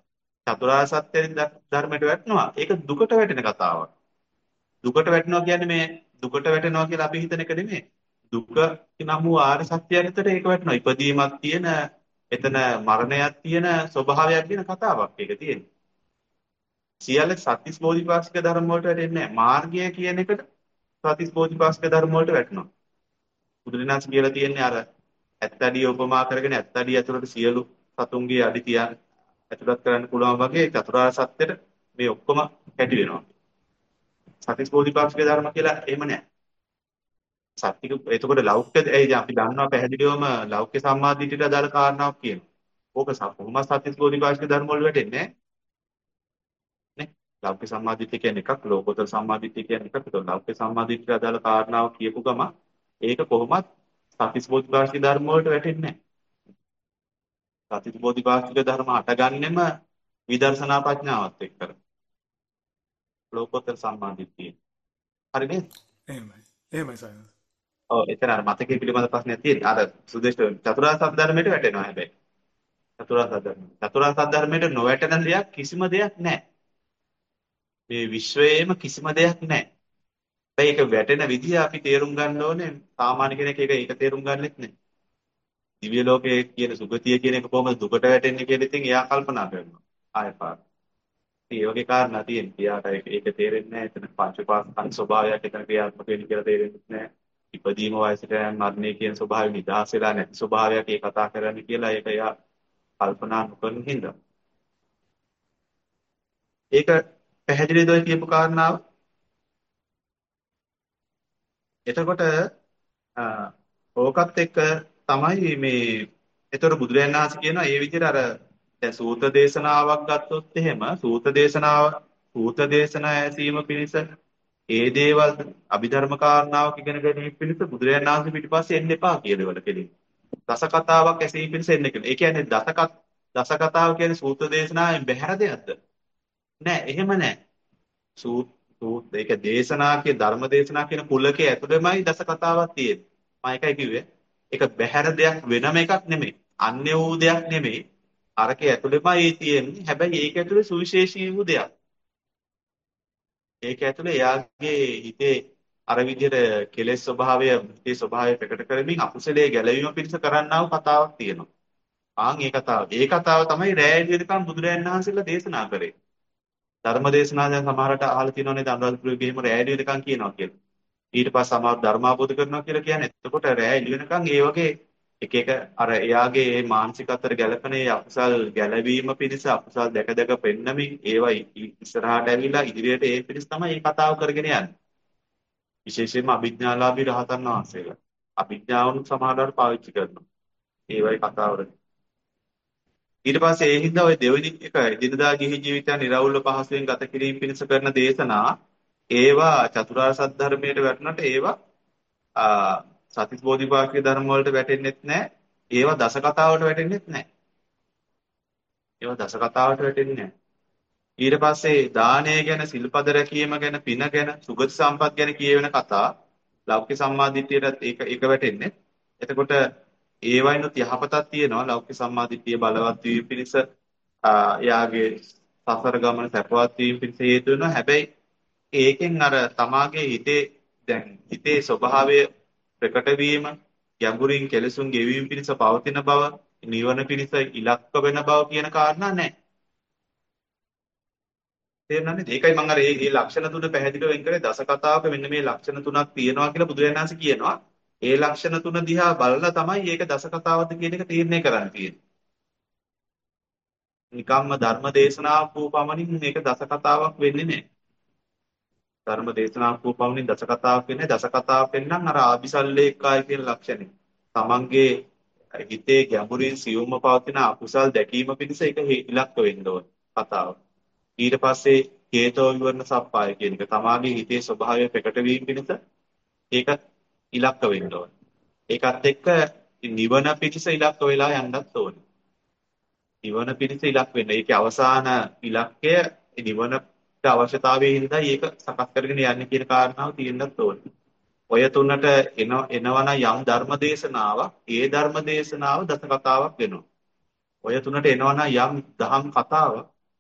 S2: චතුරාර්ය සත්‍ය ධර්මයට වැටෙනවා. ඒක දුකට වැටෙන කතාවක්. දුකට වැටෙනවා කියන්නේ මේ දුකට වැටෙනවා කියලා අපි හිතන එක නෙමෙයි. දුක නම් වූ ආර්ය සත්‍යයකට ඒක වැටෙනවා. ඉපදීමක් තියෙන, එතන මරණයක් තියෙන ස්වභාවයක් කියන කතාවක් ඒක තියෙන්නේ. සියල්ල සත්‍තිස් බෝධිපාක්ෂික ධර්ම වලට වැටෙන්නේ නැහැ. මාර්ගය කියන එකට සත්‍තිස් බෝධිපාක්ෂික ධර්ම වලට වැටෙනවා. බුදුරජාණන් කියලා තියෙන්නේ අර ඇත්තඩිය උපමා කරගෙන ඇත්තඩිය ඇතුළට සියලු සතුන්ගේ අඩි තියන් ඇතුළත් කරන්න පුළුවන් වගේ චතුරාර්ය සත්‍යෙට මේ ඔක්කොම කැටි වෙනවා. සත්‍තිස් බෝධිපාක්ෂික ධර්ම කියලා එහෙම නැහැ. සත්‍තික එතකොට ලෞකික ඒ අපි දන්නවා පැහැදිලිවම ලෞකික සම්මාදිටියට අදාළ කාරණාවක් කියනවා. ඕක කොහොමද සත්‍තිස් බෝධිපාක්ෂික ධර්ම වල වැටෙන්නේ නේ? ලෞකික සම්මාදිටිය කියන්නේ එකක්, ලෝකෝත්තර සම්මාදිටිය කියන්නේ එකක්. ඒතකොට ලෞකික සම්මාදිටියට අදාළ කාරණාව කියපු ගම ඒක කොහොමද සත්‍තිස් බෝධිපාක්ෂික ධර්ම වලට වැටෙන්නේ නැහැ. සත්‍තිස් බෝධිපාක්ෂික ධර්ම හටගන්නෙම විදර්ශනා ප්‍රඥාවත් එක්ක. ලෝකෝත්තර සම්මාදිටිය. හරි නේද?
S3: එහෙමයි. එහෙමයි සයන්ස්.
S2: ඔව් එතන අර මතකයේ පිළිබඳ ප්‍රශ්නයක් තියෙනවා. අර සුදේශ චතුරාර්ය සත්‍ය ධර්මයට වැටෙනවා හැබැයි. චතුරාර්ය සත්‍ය ධර්ම. චතුරාර්ය සත්‍ය ධර්මයට නොවැටෙන දෙයක් කිසිම දෙයක් නැහැ. මේ විශ්වයේම කිසිම දෙයක් නැහැ. හැබැයි ඒක වැටෙන විදිහ අපි තේරුම් ගන්න ඕනේ. සාමාන්‍ය කෙනෙක් ඒක ඒක තේරුම් ගන්නෙත් නැහැ. දිව්‍ය ලෝකයේ කියන සුගතිය කියන එක කොහොමද දුකට වැටෙන්නේ කියලා ඉතින් එයා කල්පනා කරනවා. ආයෙ පාර. ඒ වගේ කාරණා තියෙනවා. එයාට ඒක ඒක තේරෙන්නේ නැහැ. එතන පංච පාස්කන් ස්වභාවයක් එතන ක්‍රියාත්මක වෙන්නේ කියලා තේරෙන්නේ නැහැ. ඉපදීම වයසට යන මරණය කියන ස්වභාවය නිදහස් වෙලා නැති ස්වභාවයක් ඒ කතා කරන්නේ කියලා ඒක එයා කල්පනා නොකරන හින්දා. ඒක පැහැදිලිද ඔය කියපු කාරණාව? එතකොට ඕකත් එක්ක තමයි මේ ඒතර බුදුරජාණන් වහන්සේ කියනවා මේ විදිහට අර දැන් සූත්‍ර දේශනාවක් ගත්තොත් එහෙම සූත්‍ර දේශනාව සූත්‍ර දේශනා ඇසීම පිණිස ඒ දේවල් අභිධර්ම කාරණාවක් ඉගෙන ගැනීම පිණිස බුදුරජාණන් වහන්සේ පිටිපස්සේ එන්න එපා කියනවල කෙලින්. දස කතාවක් ඇසීම පිණිස එන්න කියලා. ඒ කියන්නේ දස දස කතාව කියන්නේ සූත්‍ර දේශනාවෙන් බැහැර දෙයක්ද? නෑ, එහෙම නෑ. සූත්‍ර ඒක දේශනා කිය ධර්ම දේශනා කියන කුලකයේ ඇතුළෙමයි දස කතාවක් තියෙන්නේ. මම එකයි කිව්වේ. ඒක බැහැර දෙයක් වෙනම එකක් නෙමෙයි. අන්‍ය වූ දෙයක් නෙමෙයි. අරකේ ඇතුළෙමයි තියෙන්නේ. හැබැයි ඒක ඇතුළේ සුවිශේෂී වූ දෙයක්. ඒක ඇතුලේ එයාගේ හිතේ අර විදිහට කෙලෙස් ස්වභාවය, හිතේ ස්වභාවය ප්‍රකට කරමින් අකුසලයේ ගැලවීම පිණිස කරන්නා වූ කතාවක් තියෙනවා. ආන් ඒ කතාව. ඒ කතාව තමයි රැය එළියටකම් බුදුරජාණන් වහන්සේලා දේශනා කරේ. ධර්ම දේශනා දැන් සමහරට අහලා තියෙනවනේ අනුරාධපුරයේ ගිහිම රැය එළියටකම් කියනවා කියලා. ඊට පස්සේ සමහර ධර්මාබෝධ කරනවා කියලා කියන්නේ. එතකොට රැය එළියටකම් ඒ වගේ එක එක අර එයාගේ මේ මානසික අතර ගැළපෙන ඒ අකුසල් ගැලවීම පිණිස අකුසල් දැක දැක පෙන්නමින් ඒවා ඉස්සරහට ඇවිල්ලා ඉදිරියට ඒ පිණිස තමයි මේ කතාව කරගෙන යන්නේ. විශේෂයෙන්ම අභිඥාලාභී රහතන් වහන්සේලා. අභිඥාවුන් සමහරවල් පාවිච්චි කරනවා. ඒවයි කතාවල. ඊට පස්සේ ඒ හින්දා ওই දෙවෙනි එක එදිනදා ගිහි ජීවිතය නිර්වුල්ව පහසුවෙන් ගත කිරීම පිණිස කරන දේශනා ඒවා චතුරාර්ය සත්‍ය ධර්මයට වැටුණට ඒවා සත්‍තිස් බෝධිපාක්ෂික ධර්ම වලට වැටෙන්නෙත් නැහැ. ඒවා දස කතාවට වැටෙන්නෙත් නැහැ. ඒවා දස කතාවට වෙටෙන්නේ නැහැ. ඊට පස්සේ දානය ගැන, සිල්පද රැකීම ගැන, පින ගැන, සුගති සම්පත් ගැන කියවෙන කතා ලෞකික සම්මාදිට්ඨියට ඒක ඒක වැටෙන්නේ. එතකොට ඒ වයින්ුත් යහපතක් තියෙනවා. ලෞකික සම්මාදිට්ඨිය බලවත් වීම පිණිස යාගේ සසර ගමන සැපවත් වීම පිණිස හේතු වෙනවා. හැබැයි ඒකෙන් අර තමාගේ හිතේ දැන් හිතේ ස්වභාවය ප්‍රකට වීම, ගැඹුරින් කෙලසුන් ගෙවීම පිණිස පවතින බව, නිවන පිණිස ඉලක්ක වෙන බව කියන කාරණා නැහැ. තේරුණානේ? ඒකයි මම අර මේ මේ ලක්ෂණ තුන පැහැදිලිව වෙන් කරේ. දස කතාවක මෙන්න මේ ලක්ෂණ තුනක් තියෙනවා කියලා බුදුරජාණන් වහන්සේ කියනවා. ඒ ලක්ෂණ තුන දිහා බලලා තමයි මේක දස කතාවද කියන එක තීරණය කරන්න තියෙන්නේ. නිකම්ම ධර්ම දේශනාවක් වූ පමණින් මේක දස කතාවක් වෙන්නේ නැහැ. ධර්ම දේශනාවක් වූ පමණින් දස කතාවක් වෙන්නේ. දස කතාවක් වෙන්නම් අර ආபிසල්ලේක්කාය කියන ලක්ෂණය. තමන්ගේ හිතේ ගැඹුරින් සියුම්ව පවතින අකුසල් දැකීම පිණිස ඒක ඉලක්ක වෙන්න ඕන කතාව. ඊට පස්සේ හේතෝ විවරණ සප්පාය කියන එක තමාගේ හිතේ ස්වභාවය ප්‍රකට වීම පිණිස ඒක ඉලක්ක වෙන්න ඕන. ඒකත් එක්ක නිවන පිණිස ඉලක්ක වෙලා යන්නත් ඕන. නිවන පිණිස ඉලක්ක වෙන්න. ඒකේ අවසාන ඉලක්කය නිවනට අවශ්‍යතාවයේ හින්දා ඒක සකස් කරගෙන යන්නේ කියන කාරණාව තියෙන්නත් ඕන. ඔය තුනට එන එනවන යම් ධර්ම දේශනාවක්, ඒ ධර්ම දේශනාව දස කතාවක් වෙනවා. ඔය තුනට එනවන යම් දහම් කතාවක්,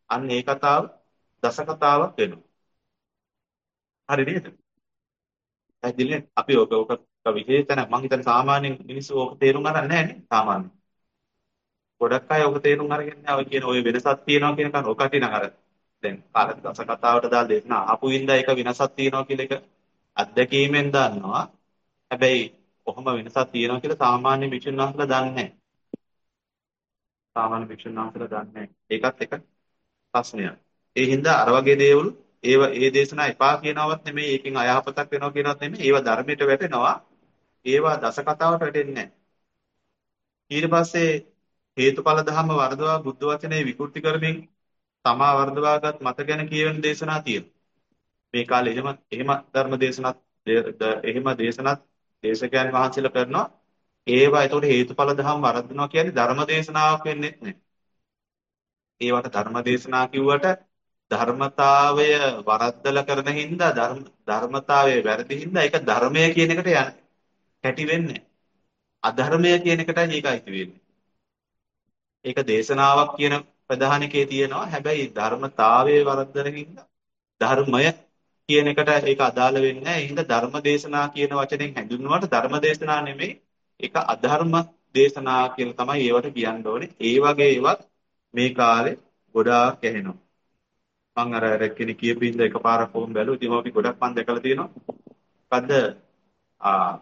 S2: අන්න ඒ කතාව දස කතාවක් වෙනවා. හරි නේද? පැහැදිලිනේ? අපි ඔක ඔක විශේෂණ මම හිතන්නේ සාමාන්‍ය මිනිස්සු ඔක තේරුම් ගන්න නැහැ නේ සාමාන්‍ය. ගොඩක් අය ඔක තේරුම් අරගෙන නැහැ. ඔය කියන ඔය වෙනසක් තියෙනවා කියන කන ඔකට නං අර දැන් කාල දස කතාවට දාලා දෙන්න අහපු ඉඳලා ඒක වෙනසක් තියෙනවා කියලා එක අත්දැකීමෙන් දන්නවා. හැබැයි කොහොම වෙනසක් තියෙනවා කියලා සාමාන්‍ය විචුන් වහන්සේලා දන්නේ නැහැ. සාමාන්‍ය විචුන් වහන්සේලා දන්නේ නැහැ. ඒකත් එක ප්‍රශ්නයක්. ඒ හින්දා අර වගේ දේවල් ඒව ඒ දේශනා එපා කියනවත් නෙමෙයි ඒකෙන් අයහපතක් වෙනවා කියනවත් නෙමෙයි ඒවා ධර්මයට වැටෙනවා. ඒවා දස කතාවට වැටෙන්නේ නැහැ. ඊට පස්සේ හේතුඵල ධර්ම වර්ධවා බුද්ධ වචනේ විකෘති කරමින් තමා වර්ධවාගත් මත ගැන කියවෙන දේශනා තියෙනවා. මේ කාලේ එහෙම එහෙම ධර්ම දේශනත් එහෙම දේශනත් දේශකයන් වහන්සේලා කරනවා. ඒවා ඒතකොට හේතුඵල ධර්ම වර්ධනවා කියන්නේ ධර්ම දේශනාවක් වෙන්නේ නැහැ. ඒවට ධර්ම දේශනා කිව්වට ධර්මතාවය වරද්දලා කරන හින්දා ධර්ම ධර්මතාවයේ වැරදි හින්දා ඒක ධර්මය කියන එකට යන්නේ. කැටි වෙන්නේ. අධර්මය කියන එකටයි ඒක අයිති වෙන්නේ. ඒක දේශනාවක් කියන ප්‍රධාන එකේ තියෙනවා. හැබැයි ධර්මතාවයේ වරද්දන හින්දා ධර්මය කියන එකට ඒක අදාළ වෙන්නේ නැහැ. ඒ හින්දා ධර්ම දේශනා කියන වචනෙන් හැඳින්වුවාට ධර්ම දේශනා නෙමෙයි. ඒක අධර්ම දේශනා කියලා තමයි ඒවට කියන්න ඕනේ. ඒ වගේ ඒවත් මේ කාලේ ගොඩාක් ඇහෙනවා. මම අර අර කෙනෙක් කියපින්ද එකපාරක් කොහොම බැලුවා. ඉතින් අපි ගොඩක් මම දැකලා තියෙනවා. මොකද්ද? ආ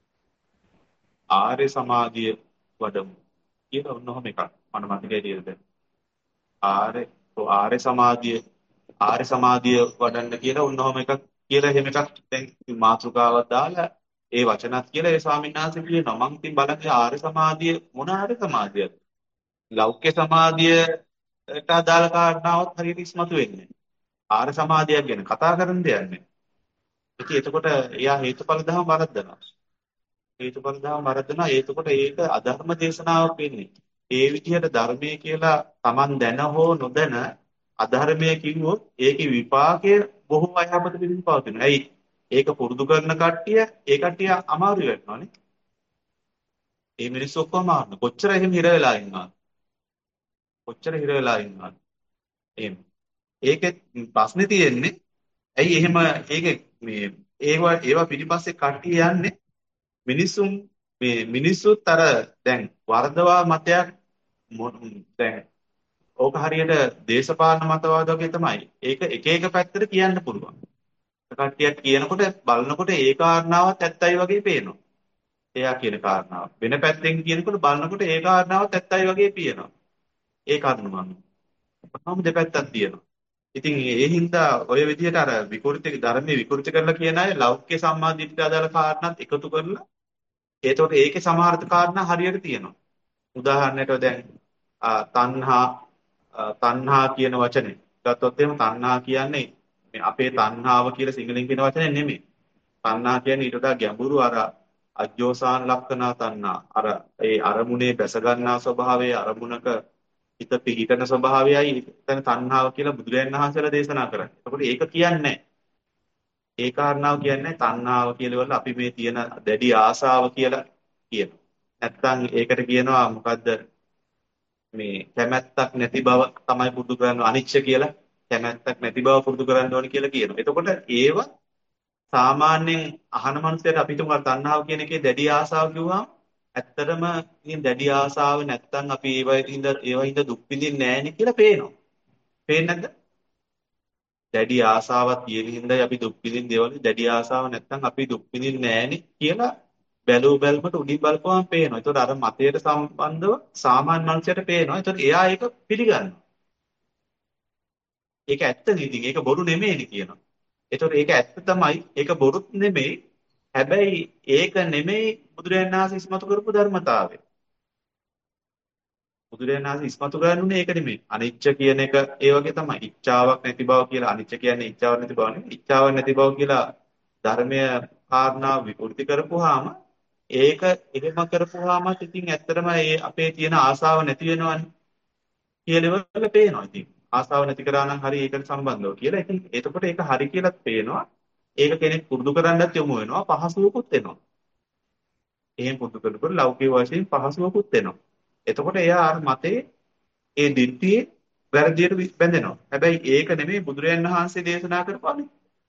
S2: ආර්ය සමාධිය වඩමු කියලා ඔන්නෝම එකක්. මම මතකයි තියෙන්නේ. ආර්ය ආර්ය සමාධිය ආර්ය සමාධිය වඩන්න කියලා ඔන්නෝම එකක් කියලා එහෙම එකක් දැන් මාතෘකාවක් දාලා ඒ වචනත් කියලා ඒ ස්වාමීන් වහන්සේ කියනවා. මම ඉතින් බලන්නේ ආර්ය සමාධිය මොන ආර්ය සමාධියද? ලෞකික සමාධියට අදාළ කාරණාවත් හරියට ඉස්මතු වෙන්නේ නැහැ. ආර්ය සමාධියක් ගැන කතා කරන්න දෙයක් නැහැ. ඉතින් එතකොට එයා හේතුඵල ධර්ම වරද්දනවා. හේතුඵල ධර්ම වරද්දනවා. එතකොට ඒක අධර්ම දේශනාවක් වෙන්නේ. ඒ විදිහට ධර්මයේ කියලා Taman දැන හෝ නොදැන අධර්මයේ කිව්වොත් ඒකේ විපාකය බොහෝ අයහපත පිළිබඳව පවතිනවා. ඇයි? ඒක පුරුදු කරන කට්ටිය ඒ කට්ටිය අමාරු වෙනවානේ. මේ මිනිස්සු ඔක්කොම අමාරු. කොච්චර එහෙම හිර වෙලා ඉන්නවද? කොච්චර හිර වෙලා ඉන්නවද? එහෙම. ඒකේ ප්‍රශ්නේ තියෙන්නේ ඇයි එහෙම ඒකේ මේ ඒවා ඒවා පිටිපස්සේ කට්ටිය යන්නේ මිනිසුන් මේ මිනිස්සුත් අර දැන් වර්ධවා මතයක් දැන් ඕක හරියට දේශපාලන මතවාද වගේ තමයි. ඒක එක එක පැත්තට කියන්න පුළුවන්. කට්ටියක් කියනකොට බලනකොට ඒ කාරණාවත් ඇත්තයි වගේ පේනවා. එයා කියන කාරණාව. වෙන පැත්තෙන් කියනකොට බලනකොට ඒ කාරණාවත් ඇත්තයි වගේ පේනවා. ඒ කරුණ මම. කොහොම දෙපැත්තක් තියෙනවා. ඉතින් ඒ හින්දා ඔය විදිහට අර විකෘති ධර්මයේ විකෘති කරලා කියන අය ලෞකික සම්මාදිට්ඨිය අදාළ කාරණාත් එකතු කරලා ඒතකොට ඒකේ සමහරත කාරණා හරියට තියෙනවා. උදාහරණයට දැන් තණ්හා තණ්හා කියන වචනේ ගත්තොත් එහෙම තණ්හා කියන්නේ මේ අපේ තණ්හාව කියලා සිංහලෙන් කියන වචනේ නෙමෙයි. තණ්හා කියන්නේ ඊට වඩා ගැඹුරු අර අජ්ජෝසාන ලක්ෂණා තණ්හා. අර ඒ අරමුණේ බැස ගන්නා ස්වභාවය අරමුණක හිත පිහිටන ස්වභාවයයි එතන තණ්හාව කියලා බුදුරජාණන් වහන්සේලා දේශනා කරන්නේ. ඒකට ඒක කියන්නේ ඒ කාරණාව කියන්නේ තණ්හාව කියලා වල අපි මේ තියෙන දැඩි ආශාව කියලා කියනවා. නැත්තම් ඒකට කියනවා මොකද්ද මේ කැමැත්තක් නැති බව තමයි පුරුදු කරන්න අනිච්ච කියලා කැමැත්තක් නැති බව පුරුදු කරන්න ඕනේ කියලා කියනවා. එතකොට ඒව සාමාන්‍යයෙන් අහන මනුස්සයට අපි තුමා තණ්හාව කියන එකේ දැඩි ආශාව කිව්වම ඇත්තටම ඉතින් දැඩි ආශාව නැත්තම් අපි ඒවින්ද ඒවින්ද දුක් විඳින්නේ නැහැ නේ කියලා පේනවා. පේන්නේ නැද්ද? දැඩි ආශාවක් තියෙන හින්දායි අපි දුක් විඳින දේවල් දැඩි ආශාව නැත්තම් අපි දුක් විඳින්නේ නැහැ නේ කියලා බැලූ බැලමට උඩින් බලපුවම පේනවා. ඒතකොට අර මතයට සම්බන්ධව සාමාන්‍ය මනුස්සයට පේනවා. ඒතකොට එයා ඒක පිළිගන්නවා. ඒක ඇත්ත නේ ඉතින් ඒක බොරු නෙමෙයිනේ කියනවා. ඒතකොට ඒක ඇත්ත තමයි. ඒක බොරුත් නෙමෙයි. හැබැයි ඒක නෙමෙයි බුදුරජාණන් වහන්සේ ඉස්මතු කරපු ධර්මතාවය. බුදුරජාණන් වහන්සේ ඉස්මතු කරන්නේ ඒක නෙමෙයි. අනිච්ච කියන එක ඒ වගේ තමයි. ඉච්ඡාවක් නැති බව කියලා අනිච්ච කියන්නේ ඉච්ඡාවක් නැති බව නෙමෙයි. ඉච්ඡාවක් නැති බව කියලා ධර්මය කාරණා විකෘති කරපුවාම ඒක එහෙම කරපුවාම ඉතින් ඇත්තටම ඒ අපේ තියෙන ආසාව නැති වෙනවනේ. කියලවල පේනවා ඉතින්. ආසාව නැති කරා නම් හරි ඒකට සම්බන්ධව කියලා. ඉතින් එතකොට ඒක හරි කියලාත් පේනවා. ඒක කෙනෙක් පුරුදු කරන්නත් යොමු වෙනවා. පහසුවකුත් වෙනවා. එහෙම පුරුදු කරනකොට ලෞකික වශයෙන් පහසුවකුත් වෙනවා. එතකොට එයා අර මතේ ඒ දිට්ඨියේ වැරදියට වි- බැඳෙනවා. හැබැයි ඒක නෙමෙයි බුදුරජාණන් වහන්සේ දේශනා කරපන්නේ.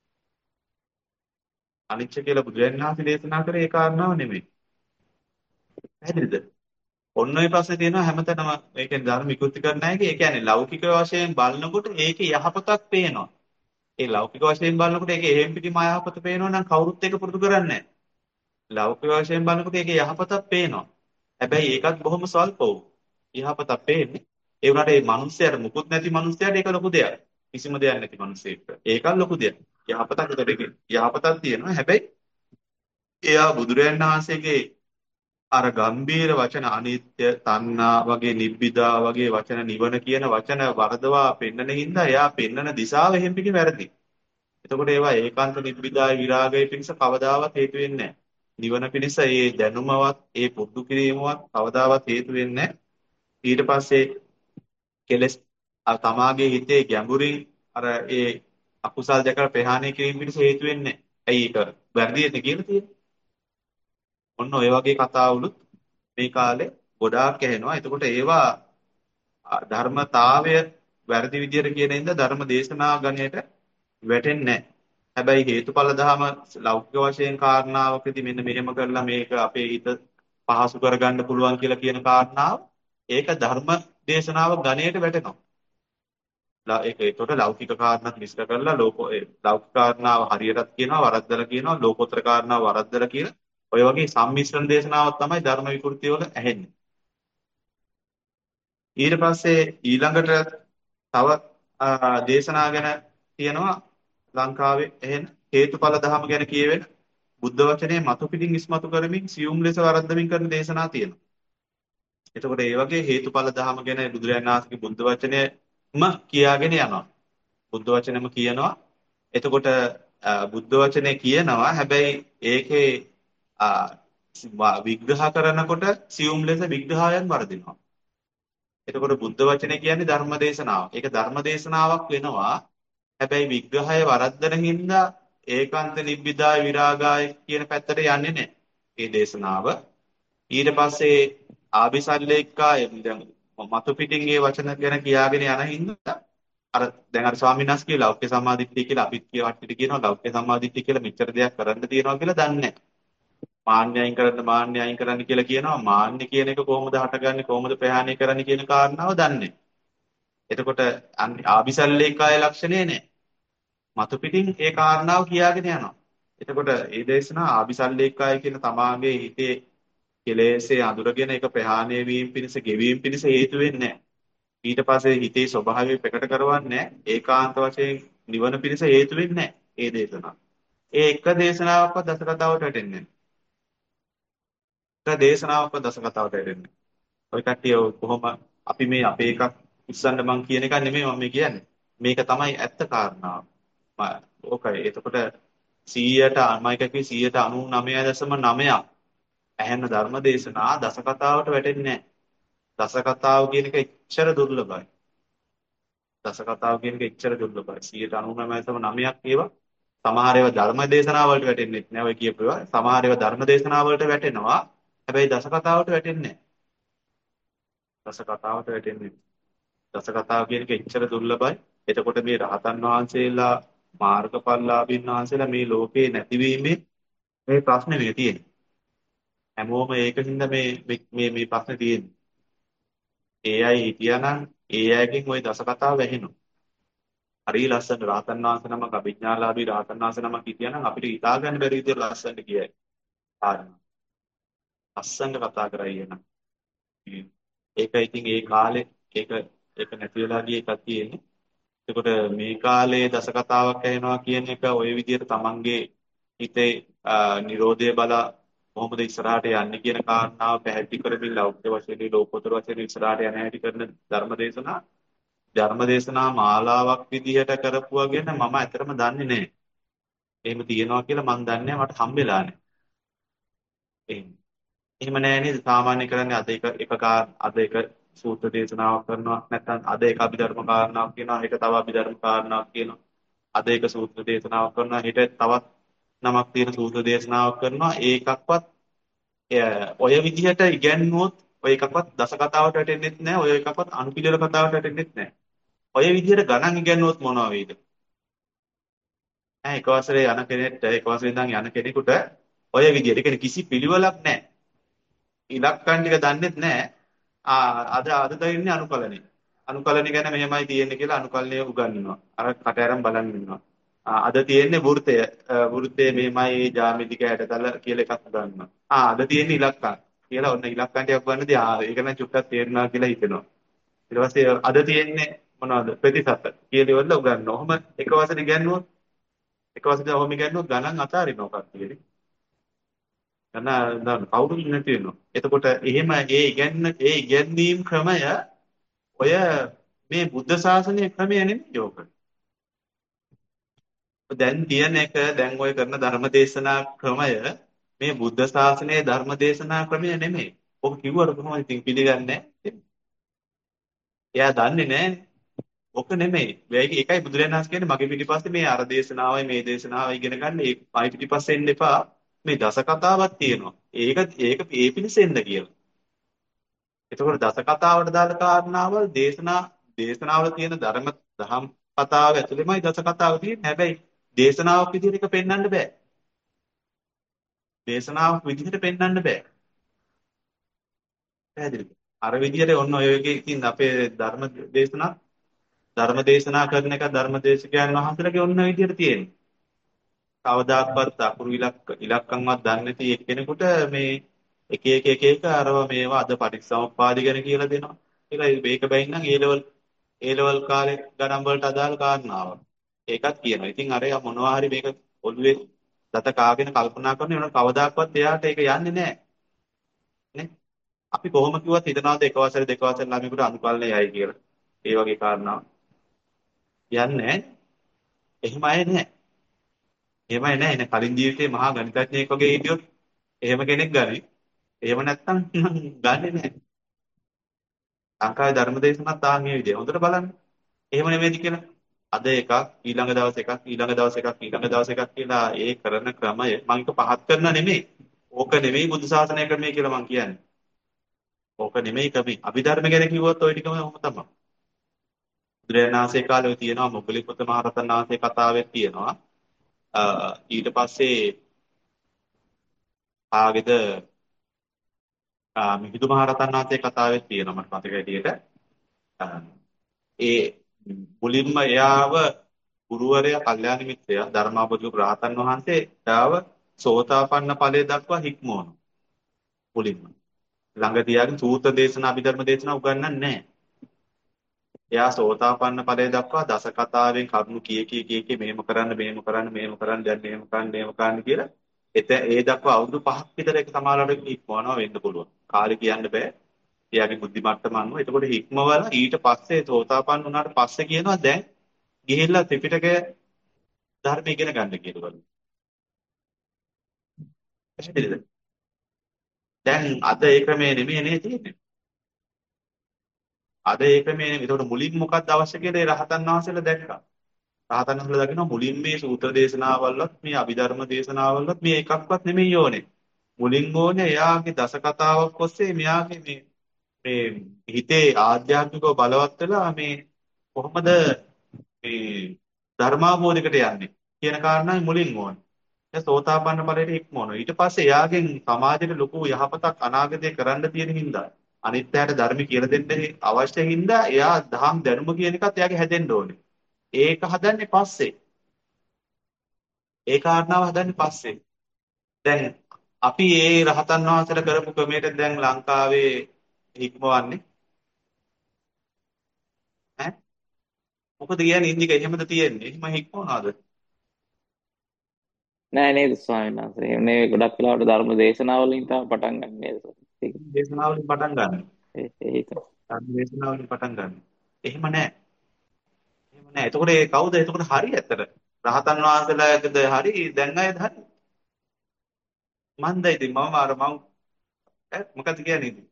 S2: අනිච්ච කියලා බුදුරජාණන් වහන්සේ දේශනා කරේ ඒ කාරණාව නෙමෙයි. පැහැදිලිද? ඔන්න ඔය ප්‍රශ්නේ තියෙනවා හැමතැනම ඒ කියන්නේ ධර්ම විකෘති කරන අයගේ. ඒ කියන්නේ ලෞකික වශයෙන් බලනකොට ඒකේ යහපතක් පේනවා. ඒ ලෞකික වශයෙන් බලනකොට ඒකේ එහෙම් පිටිම අයහපත පේනවා නම් කවුරුත් ඒක පුරුදු කරන්නේ නැහැ. ලෞකික වශයෙන් බලනකොට ඒකේ යහපතක් පේනවා. හැබැයි ඒකත් බොහොම ස්වල්ප වූ යහපතක් පේන්නේ. ඒ වුණාට මේ මිනිස්යාට මුකුත් නැති මිනිස්යාට ඒක ලොකු දෙයක්. කිසිම දෙයක් නැති මිනිස්සෙක්ට. ඒකත් ලොකු දෙයක්. යහපතක් උඩට ඒක යහපතක් තියෙනවා. හැබැයි එයා බුදුරයන් වහන්සේගේ අර ගම්බීර වචන අනිත්‍ය, තණ්හා වගේ නිබ්බිදා වගේ වචන නිවන කියන වචන වරදවා පෙන්නන හින්දා එයා පෙන්නන දිශාව එහෙම් පිටි වැරදි. එතකොට ඒවා ඒකාන්ත නිබ්බිදාය විරාගය පිණිස කවදාවත් හේතු වෙන්නේ නැහැ. නිවන පිණිස ඒ දැනුමවත් ඒ පුරුදු කිරීමවත් කවදාවත් හේතු වෙන්නේ නැහැ. ඊට පස්සේ කෙලස් අ තමාගේ හිතේ ගැඹුරින් අර ඒ අකුසල් දෙක ප්‍රහාණය කිරීම පිණිස හේතු වෙන්නේ නැහැ. ඇයි ඒක වැරදිද කියලා තියෙන්නේ? ඔන්න ඔය වගේ කතාවලුත් මේ කාලේ ගොඩාක් ඇහෙනවා. එතකොට ඒවා අ, ධර්මතාවය වැරදි විදියට කියන ඉඳ ධර්ම දේශනා ගණයට වැටෙන්නේ නැහැ. හැබැයි හේතුඵල ධම ලෞකික වශයෙන් කාරණාවකදී මෙන්න මෙහෙම කරලා මේක අපේ හිත පහසු කරගන්න පුළුවන් කියලා කියන කාරණාව ඒක ධර්ම දේශනාව ගණයට වැටෙනවා. ලා- ඒක ඒකට ලෞකික කාරණාත් මිශ්‍ර කරලා ලෝක ඒ ලෞකික කාරණාව හරියටත් කියනවා වරද්දලා කියනවා ලෝකෝත්තර කාරණාව වරද්දලා කියලා ඔය වගේ සම්මිශ්‍රණ දේශනාවක් තමයි ධර්ම විකෘති වල ඇහෙන්නේ. ඊට පස්සේ ඊළඟට තව ආ, දේශනා ගැන තියෙනවා ලංකාවේ එහෙන හේතුඵල ධම ගැන කියවෙන බුද්ධ වචනේ මතු පිටින් ඉස්මතු කරමින් සියුම් ලෙස වරද්දමින් කරන දේශනා තියෙනවා. එතකොට ඒ වගේ හේතුඵල ධම ගැන බුදුරජාණන් වහන්සේගේ බුද්ධ වචනයම කියාගෙන යනවා. බුද්ධ වචනෙම කියනවා. එතකොට අ, බුද්ධ වචනේ කියනවා හැබැයි ඒකේ අ, වා- විග්‍රහ කරනකොට සියුම් ලෙස විග්‍රහයන් වර්ධිනවා. එතකොට බුද්ධ වචනේ කියන්නේ ධර්ම දේශනාවක්. ඒක ධර්ම දේශනාවක් වෙනවා. හැබැයි විග්‍රහය වරද්දන හින්දා ඒකාන්ත නිබ්බිදාය විරාගාය කියන පැත්තට යන්නේ නැහැ. මේ දේශනාව. ඊට පස්සේ ආභිසල්ලේක්කා දැන් මතු පිටින් මේ වචන ගැන කියාගෙන යන හින්දා අර දැන් අර ස්වාමීන් වහන්සේ කියලා ලෞක්‍ය සම්මාදිට්ඨිය කියලා අපිත් කියවට්ටිට කියනවා ලෞක්‍ය සම්මාදිට්ඨිය කියලා මෙච්චර දෙයක් කරන්න තියෙනවා කියලා දන්නේ නැහැ. මාන්නය අයින් කරන්න මාන්නය අයින් කරන්න කියලා කියනවා. මාන්නය කියන එක කොහොමද හටගන්නේ කොහොමද ප්‍රහාණය කරන්නේ කියන කාරණාව දන්නේ නැහැ. එතකොට අන්- ආභිසල්ලේක්කාය ලක්ෂණේ නැහැ. මතු පිටින් ඒ කාරණාව කියාගෙන යනවා. එතකොට ඒ දේශනා ආභිසල්ලේක්කාය කියන තමාගේ හිතේ කෙලෙස්ේ අඳුරගෙන ඒක ප්‍රහාණය වීම පිණිස ගෙවීම පිණිස හේතු වෙන්නේ නැහැ. ඊට පස්සේ හිතේ ස්වභාවය ප්‍රකට කරවන්නේ ඒකාන්ත වශයෙන් නිවන පිණිස හේතු වෙන්නේ නැහැ. ඒ දේශනාව. ඒ එක දේශනාවක්වත් දසකතාවට වැටෙන්නේ නැහැ. එක දේශනාවක්වත් දසකතාවට වැටෙන්නේ නැහැ. ඔය කට්ටිය කොහොම අපි මේ අපේ එකක් උස්සන්න මං කියන එක නෙමෙයි මම මේ කියන්නේ. මේක තමයි ඇත්ත කාරණාව. මම- ඕකයි. එතකොට සීයට අමයිකකේ සීයට අනූනවය දශම නවයක් ඇහෙන ධර්ම දේශනා දසකතාවට වැටෙන්නේ නැහැ. දසකතාව කියන එක එච්චර දුර්ලභයි. දසකතාව කියන එක එච්චර දුර්ලභයි. සීයට අනූනවය දශම නවයක් ඒවා සමහර ඒවා ධර්ම දේශනා වලට වැටෙන්නේ නැහැ. ඔය කියපු ඒවා සමහර ඒවා ධර්ම දේශනා වලට වැටෙනවා. හැබැයි දසකතාවට වැටෙන්නේ නැහැ. දසකතාවට වැටෙන්නේ නැහැ. දසකතාව කියන එක එච්චර දුර්ලභයි. එතකොට මේ රහතන් වහන්සේලා මාර්ගඵලලාභීන් වහන්සේලා මේ ලෝකේ නැතිවීමේ මේ ප්‍රශ්නේ මේ තියෙන්නේ. හැමෝම ඒකින්ද මේ මේ මේ මේ ප්‍රශ්නේ තියෙන්නේ. ඒ අය හිටියානම් ඒ අයගෙන් ওই දසකතාව වැහෙනවා. හරි ලස්සන රහතන් වහන්සේ නමක් අභිඥාලාභී රහතන් වහන්සේ නමක් හිටියානම් අපිට හිතා ගන්න බැරි විදිහට ලස්සනට කියයි. කාරණා. ලස්සනට කතා කරයි එන. ඒක ඉතින් ඒ කාලේ ඒක ඒක නැති වෙලා ගිය එකක් තියෙන්නේ. එතකොට මේ කාලේ දසකතාවක් ඇහෙනවා කියන එක ওই විදිහට තමන්ගේ හිතේ නිරෝධය බල කොහොමද ඉස්සරහට යන්නේ කියන කාරණාව පැහැදිලි කරමින් ලෞකික වශයෙන් ලෝකෝත්තර වශයෙන් ඉස්සරහට යන හැටි කරන ධර්මදේශනා ධර්මදේශනා මාලාවක් විදිහට කරපුවා ගැන මම ඇත්තටම දන්නේ නැහැ. එහෙම තියෙනවා කියලා මම දන්නේ නැහැ මට හම්බෙලා නැහැ. එහෙම. එහෙම නැහැ නේද? සාමාන්‍ය කරන්නේ අද එක එක කා අද එක සූත්‍ර දේශනාවක් කරනවා නැත්නම් අද එක අභිධර්ම කාරණාවක් කියනවා හෙට තව අභිධර්ම කාරණාවක් කියනවා. අද එක සූත්‍ර දේශනාවක් කරනවා හෙට තවත් නමක් තියෙන සූත්‍ර දේශනාවක් කරනවා ඒකක්වත් එය ඔය විදිහට ඉගැන්වුවොත් ඔය එකක්වත් දස කතාවට වැටෙන්නේ නැහැ ඔය එකක්වත් අනුපිළිවෙල කතාවට වැටෙන්නේ නැහැ ඔය විදිහට ගණන් ඉගෙනුවොත් මොනවා වෙයිද? ඈ එක වසරේ යන කෙනෙක්ට එක වසරේ ඉඳන් යන කෙනෙකුට ඔය විදිහට ඒ කියන්නේ කිසි පිළිවෙලක් නැහැ. ඉලක්කම් ටික දන්නෙත් නැහැ. ආ අද අද දෙන්නේ අනුකලනේ. අනුකලනේ ගැන මෙහෙමයි තියෙන්නේ කියලා අනුකලනය උගන්වනවා. අර කට අරන් බලන් ඉන්නවා. ආ අද තියෙන්නේ වෘත්තය. වෘත්තයේ මෙහෙමයි ජ්‍යාමිතික හැඩතල කියලා එකක් උගන්වනවා. ආ අද තියෙන්නේ ඉලක්කම් කියලා ඔන්න ඉලක්කම් ටිකක් ගන්නදී ආ ඒක නම් චුට්ටක් තේරුණා කියලා හිතෙනවා. ඊට පස්සේ අද තියෙන්නේ මොනවද ප්‍රතිශත කියලා ඉවරලා උගන්වනවා. ඔහොම එක වසරේ ඉගෙනුවොත් එක වසරේ ඔහොම ඉගෙනුවොත් ගණන් අතාරිනවා කට්ටිය. ගණන් දාන්න කවුරුත් නැති වෙනවා. එතකොට එහෙම ඒ ඉගෙනන ඒ ඉගෙනීම් ක්‍රමය ඔය මේ බුද්ධ ශාසනයේ ක්‍රමය නෙමෙයි යෝක. දැන් තියෙන එක දැන් ඔය කරන ධර්ම දේශනා ක්‍රමය මේ බුද්ධ ශාසනයේ ධර්ම දේශනා ක්‍රමය නෙමෙයි. ඔක කිව්වට කොහොමද ඉතින් පිළිගන්නේ නැහැ? එයා දන්නේ නැහැ. ඔක නෙමෙයි. මේක ඒකයි බුදුරජාණන් වහන්සේ කියන්නේ මගේ පිටිපස්සේ මේ අර දේශනාවයි මේ දේශනාවයි ඉගෙන ගන්න ඒ පයි පිටිපස්සේ එන්න එපා. මේ දස කතාවක් තියෙනවා. ඒක ඒක ඒ පිණිසෙන්ද කියලා. එතකොට දස කතාවට දාලා කාරණාවල් දේශනා දේශනාවල තියෙන ධර්ම දහම් කතාව ඇතුළෙමයි දස කතාව තියෙන්නේ. හැබැයි දේශනාවක් විදිහට ඒක පෙන්වන්න බෑ. දේශනාවක් විදිහට පෙන්වන්න බෑ. පැහැදිලිද? අර විදිහට ඔන්න ඔය එකේ ඉතින් අපේ ධර්ම දේශනා ධර්ම දේශනා කරන එක ධර්ම දේශකයන් වහන්සේලාගේ ඔන්න ඔය විදිහට තියෙන්නේ. කවදාක්වත් අකුරු ඉලක්ක ඉලක්කම්වත් දන්නේ නැති එක්කෙනෙකුට මේ එක එක එක එක අරව මේවා අද පටිච්චසමුප්පාද ගැන කියලා දෙනවා. ඒක මේක බැයින් නම් ඒ ලෙවල් ඒ ලෙවල් කාලේ ගණන් වලට අදාළ කාරණාවක්. ඒකත් කියනවා. ඉතින් අර මොනවා හරි මේක ඔළුවේ දත කාගෙන කල්පනා කරන වෙන කවදාක්වත් එයාට ඒක යන්නේ නැහැ. නේ? අපි කොහොම කිව්වත් හිතනවාද එක වසරේ දෙක වසරේ ළමයෙකුට අනුකල්පනය යයි කියලා. ඒ වගේ කාරණා යන්නේ නැහැ. එහෙම අය නැහැ. එහෙමයි නැහැ. එන කලින් ජීවිතේ මහා ගණිතඥයෙක් වගේ හිටියොත් එහෙම කෙනෙක් ගනි. එහෙම නැත්තම් ගන්නෙ නැහැ. ලංකාවේ ධර්මදේශනත් ආන් මේ විදිය. හොඳට බලන්න. එහෙම නෙමෙයිද කියලා. අද එකක් ඊළඟ දවස් එකක් ඊළඟ දවස් එකක් ඊළඟ දවස් එකක් කියලා ඒ කරන ක්‍රමය මම එක පහත් කරන නෙමෙයි. ඕක නෙමෙයි බුදු සාසනය ක්‍රමය කියලා මම කියන්නේ. ඕක නෙමෙයි ක්‍රමය. අභිධර්ම ගැන කිව්වොත් ওই ටිකම ඔහොම තමයි. බුදුරජාණන් වහන්සේ කාලේ තියෙනවා මොග්ගලිපුත්ත මහ රහතන් වහන්සේ කතාවෙත් තියෙනවා. ඊට පස්සේ ආගෙද මිහිඳු මහ රහතන් වහන්සේ කතාවෙත් තියෙනවා මට මතක හැටියට. ඒ මුලින්ම එයාව ගුරුවරයා කල්යාණ මිත්‍රයා ධර්මාබෝධික රහතන් වහන්සේ එයාව සෝතාපන්න ඵලයේ දක්වා හික්මවනවා. මුලින්ම ළඟ තියාගෙන සූත්‍ර දේශනා අභිධර්ම දේශනා උගන්වන්නේ නැහැ. එයා සෝතාපන්න ඵලයේ දක්වා දස කතාවෙන් කරුණු කී කී කී කී මෙහෙම කරන්න මෙහෙම කරන්න මෙහෙම කරන්න දැන් මෙහෙම කරන්න මෙහෙම කරන්න කියලා එත ඒ දක්වා අවුරුදු පහක් විතර ඒක සමාලවලට ඉක්මවනවා වෙන්න පුළුවන්. කාලේ කියන්න බෑ. එයාගේ බුද්ධි මට්ටම අනුව. එතකොට හික්මවලා ඊට පස්සේ සෝතාපන්න වුණාට පස්සේ කියනවා දැන් ගිහිල්ලා ත්‍රිපිටකය ධර්ම ඉගෙන ගන්න කියලා. පැහැදිලිද? දැන් අද ඒ ක්‍රමේ නෙමෙයි නේ තියෙන්නේ. අද ඒ ක්‍රමේ නෙමෙයි. ඒකට මුලින් මොකක්ද අවශ්‍ය කියලා ඒ රහතන් වහන්සේලා දැක්කා. රහතන් වහන්සේලා දකිනවා මුලින් මේ සූත්‍ර දේශනාවල්වත් මේ අභිධර්ම දේශනාවල්වත් මේ එකක්වත් නෙමෙයි ඕනේ. මුලින් ඕනේ එයාගේ දස කතාවක් ඔස්සේ මෙයාගේ මේ මේ හිතේ ආධ්‍යාත්මිකව බලවත් වෙලා මේ කොහොමද මේ ධර්මාභෝධයකට යන්නේ කියන කාරණායි මුලින් ඕනේ. දැන් සෝතාපන්න ඵලයට ඉක්මවනවා. ඊට පස්සේ එයාගෙන් සමාජයට ලොකු යහපතක් අනාගතේ කරන්න තියෙන හින්දා අනිත්‍යයට ධර්ම කියලා දෙන්න අවශ්‍ය හින්දා එයා දහම් දැනුම කියන එකත් එයාගේ හැදෙන්න ඕනේ. ඒක හදන්නේ පස්සේ. ඒ කාරණාව හදන්නේ පස්සේ. දැන් අපි ඒ රහතන් වහන්සේලා කරපු ක්‍රමයට දැන් ලංකාවේ හික්මවන්නේ ඈ මොකද කියන්නේ ඉන්දික එහෙමද තියෙන්නේ? එහෙම හික්මවනවද?
S4: නෑ නේද ස්වාමීන් වහන්සේ. එහෙම නෙවෙයි ගොඩක් වෙලාවට ධර්ම දේශනාවලින් තමයි පටන් ගන්න නේද? ඒක
S2: දේශනාවලින් පටන් ගන්න.
S4: ඒ ඒක.
S2: ධර්ම දේශනාවලින් පටන් ගන්න. එහෙම නෑ. එහෙම නෑ. එතකොට ඒ කවුද? එතකොට හරි ඇත්තට. රහතන් වහන්සේලාගේද හරි දැන් අයද හරි. මන්ද ඉතින් මම අර මම ඈ මොකද කියන්නේ ඉතින්?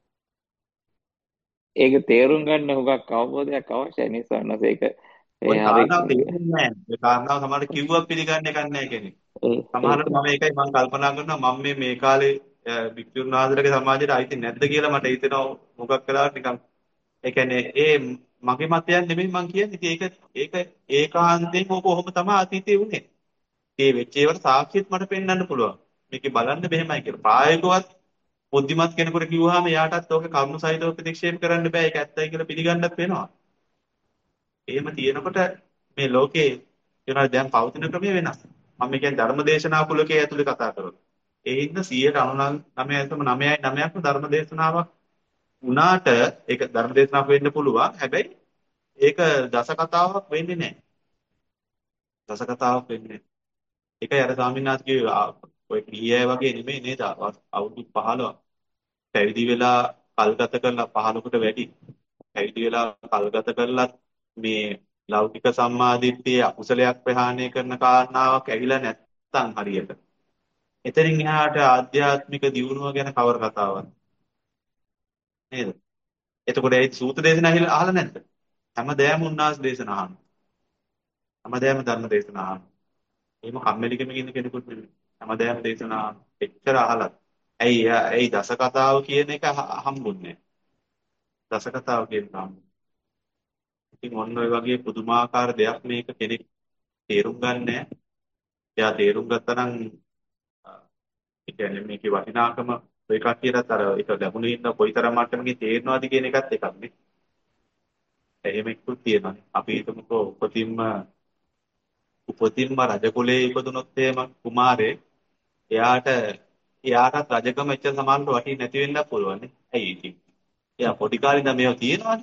S4: ඒක තේරුම් ගන්න හුඟක් අවබෝධයක් අවශ්‍යයි නේ ස්වාමීන් වහන්සේ. ඒක
S2: ওই
S4: ඒ හරි
S2: කාරණාව තේරුන්නේ නැහැ. ඒ කාරණාව සමහරට කිව්වක් පිළිගන්න එකක් නැහැ කෙනෙක්.
S4: ඒ
S2: සමහරට මම ඒකයි මම කල්පනා කරනවා මම මේ මේ කාලේ වික්ටෝරියානු ආදරගේ සමාජයට අයිති නැද්ද කියලා මට හිතෙනවා මොකක් කළාට නිකන් ඒ කියන්නේ ඒ මගේ මතයක් නෙමෙයි මං කියන්නේ. ඉතින් ඒක ඒක ඒකාන්තයෙන් ඕක ඔහොම තමයි අතීතේ වුනේ. ඒ වෙච්ච ඒවට සාක්ෂිත් මට පෙන්වන්න පුළුවන්. මේකේ බලන්න මෙහෙමයි කියලා. ප්‍රායෝගිකවත් බුද්ධිමත් කෙනෙකුට කිව්වහම එයාටත් ඕක කරුණු සහිතව ප්‍රතික්ෂේප කරන්න බෑ. ඒක ඇත්තයි කියලා පිළිගන්නත් වෙනවා. එහෙම තියෙනකොට මේ ලෝකේ ඒනවා දැන් පවතින ක්‍රමය වෙනස්. මම කියන්නේ ධර්මදේශනා කුලකයේ ඇතුලේ කතා කරනවා. ඒ හින්දා සියයට අනූ නවයයි දශමික නවයක්ම ධර්මදේශනාවක් වුණාට ඒක ධර්මදේශනාවක් වෙන්න පුළුවන්. හැබැයි ඒක දස කතාවක් වෙන්නේ නැහැ. දස කතාවක් වෙන්නේ නැහැ. ඒකයි අර ස්වාමීන් වහන්සේගේ ඔය ගිහියය වගේ නෙමෙයි නේද? අවුරුදු පහළොව පැවිදි වෙලා කල්ගත කරලා පහළොකට වැඩි පැවිදි වෙලා කල්ගත කරලත් මේ ලෞකික සම්මාදිට්ඨිය අකුසලයක් ප්‍රහාණය කරන කාරණාවක් ඇහිලා නැත්තම් හරියට. එතනින් එහාට ආධ්‍යාත්මික දියුණුව ගැන කවර කතාවක් නේද? එතකොට ඒ සූත්‍ර දේශනා අහලා අහලා නැද්ද? හැමදෑම උන්වහන්සේ දේශනා අහනවා. හැමදෑම ධර්ම දේශනා අහනවා. එහෙම කම්මැලිකම ඉන්න කෙනෙකුට නෙමෙයි. හැමදෑම දේශනා එච්චර අහලා. ඇයි එයා- ඇයි දස කතාව කියන එක හ- හම්බුන්නේ? දස කතාව කියන එක. ඉතින් ඔන්න ඔය වගේ පුදුමාකාර දෙයක් මේක කෙනෙක් තේරුම් ගන්න නැහැ. එයා තේරුම් ගත්තා නම් ඒ කියන්නේ මේකේ වටිනාකම ඔය කට්ටියටත් අර ඒක ලැබුණේ ඉන්න කොයිතරම් මට්ටමකින් තේරෙනවද කියන එකත් එකක් නේ. එහෙම එක්කුත් තියෙනවානේ. අපි හිතමුකෝ උපතින්ම උපතින්ම රජ කුලේ ඉපදුනොත් එහෙම කුමාරේ එයාට එයාටත් රජකම එච්චර සමානට වටින්නේ නැති වෙන්නත් පුළුවන් නේ. ඇයි ඉතින්? එයා පොඩි කාලේ ඉඳන් මේවා තියෙනවානේ.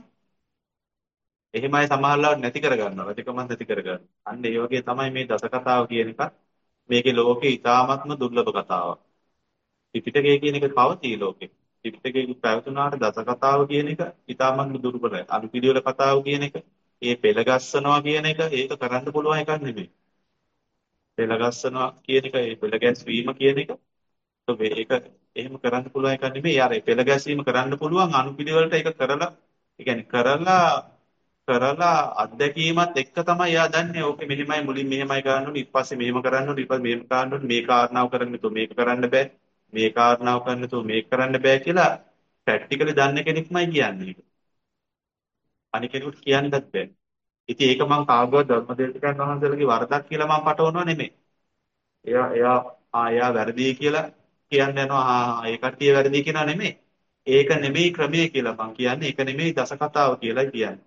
S2: එහෙමයි සමහරවල් නැති කරගන්නවා. රජකම නැති කරගන්නවා. අන්න ඒ වගේ තමයි මේ දස කතාව කියන එක. මේකේ ලෝකේ ඉතාමත්ම දුර්ලභ කතාවක්. ත්‍රිපිටකය කියන එක පවතී ලෝකේ. ත්‍රිපිටකයේ පැවතුනාට දස කතාව කියන එක ඉතාමත්ම දුර්වලයි. අනුපිළිවෙල කතාව කියන එක, ඒ පෙළ ගස්සනවා කියන එක ඒක කරන්න පුළුවන් එකක් නෙමෙයි. පෙළ ගස්සනවා කියන එක, ඒ පෙළ ගැස්වීම කියන එක ඒක එහෙම කරන්න පුළුවන් එකක් නෙමෙයි. යාර ඒ පෙළ ගැසීම කරන්න පුළුවන් අනුපිළිවෙලට ඒක කරලා, ඒ කියන්නේ කරලා කරලා අත්දැකීමත් එක්ක තමයි එයා දන්නේ ඕකේ මෙහෙමයි මුලින් මෙහෙමයි කරන්න ඕනේ ඊට පස්සේ මෙහෙම කරන්න ඕනේ ඊට පස්සේ මෙහෙම කරන්න ඕනේ මේ කාරණාව කරන්න තු මේක කරන්න බෑ මේ කාරණාව කරන්න තු මේක කරන්න බෑ කියලා ප්‍රැක්ටිකලි දන්න කෙනෙක්මයි කියන්නේ ඒක. අනික කෙනෙකුට කියන්නත් බෑ. ඉතින් ඒක මම කාගවත් ධර්මදේශකයන් වහන්සේලගේ වරදක් කියලා මම පටවනවා නෙමෙයි. එයා එයා ආ එයා වැරදි කියලා කියන්න යනවා ආ ඒ කට්ටිය වැරදි කියනවා නෙමෙයි. ඒක නෙමෙයි ක්‍රමය කියලා මම කියන්නේ. ඒක නෙමෙයි දස කතාව කියලා කියන්නේ.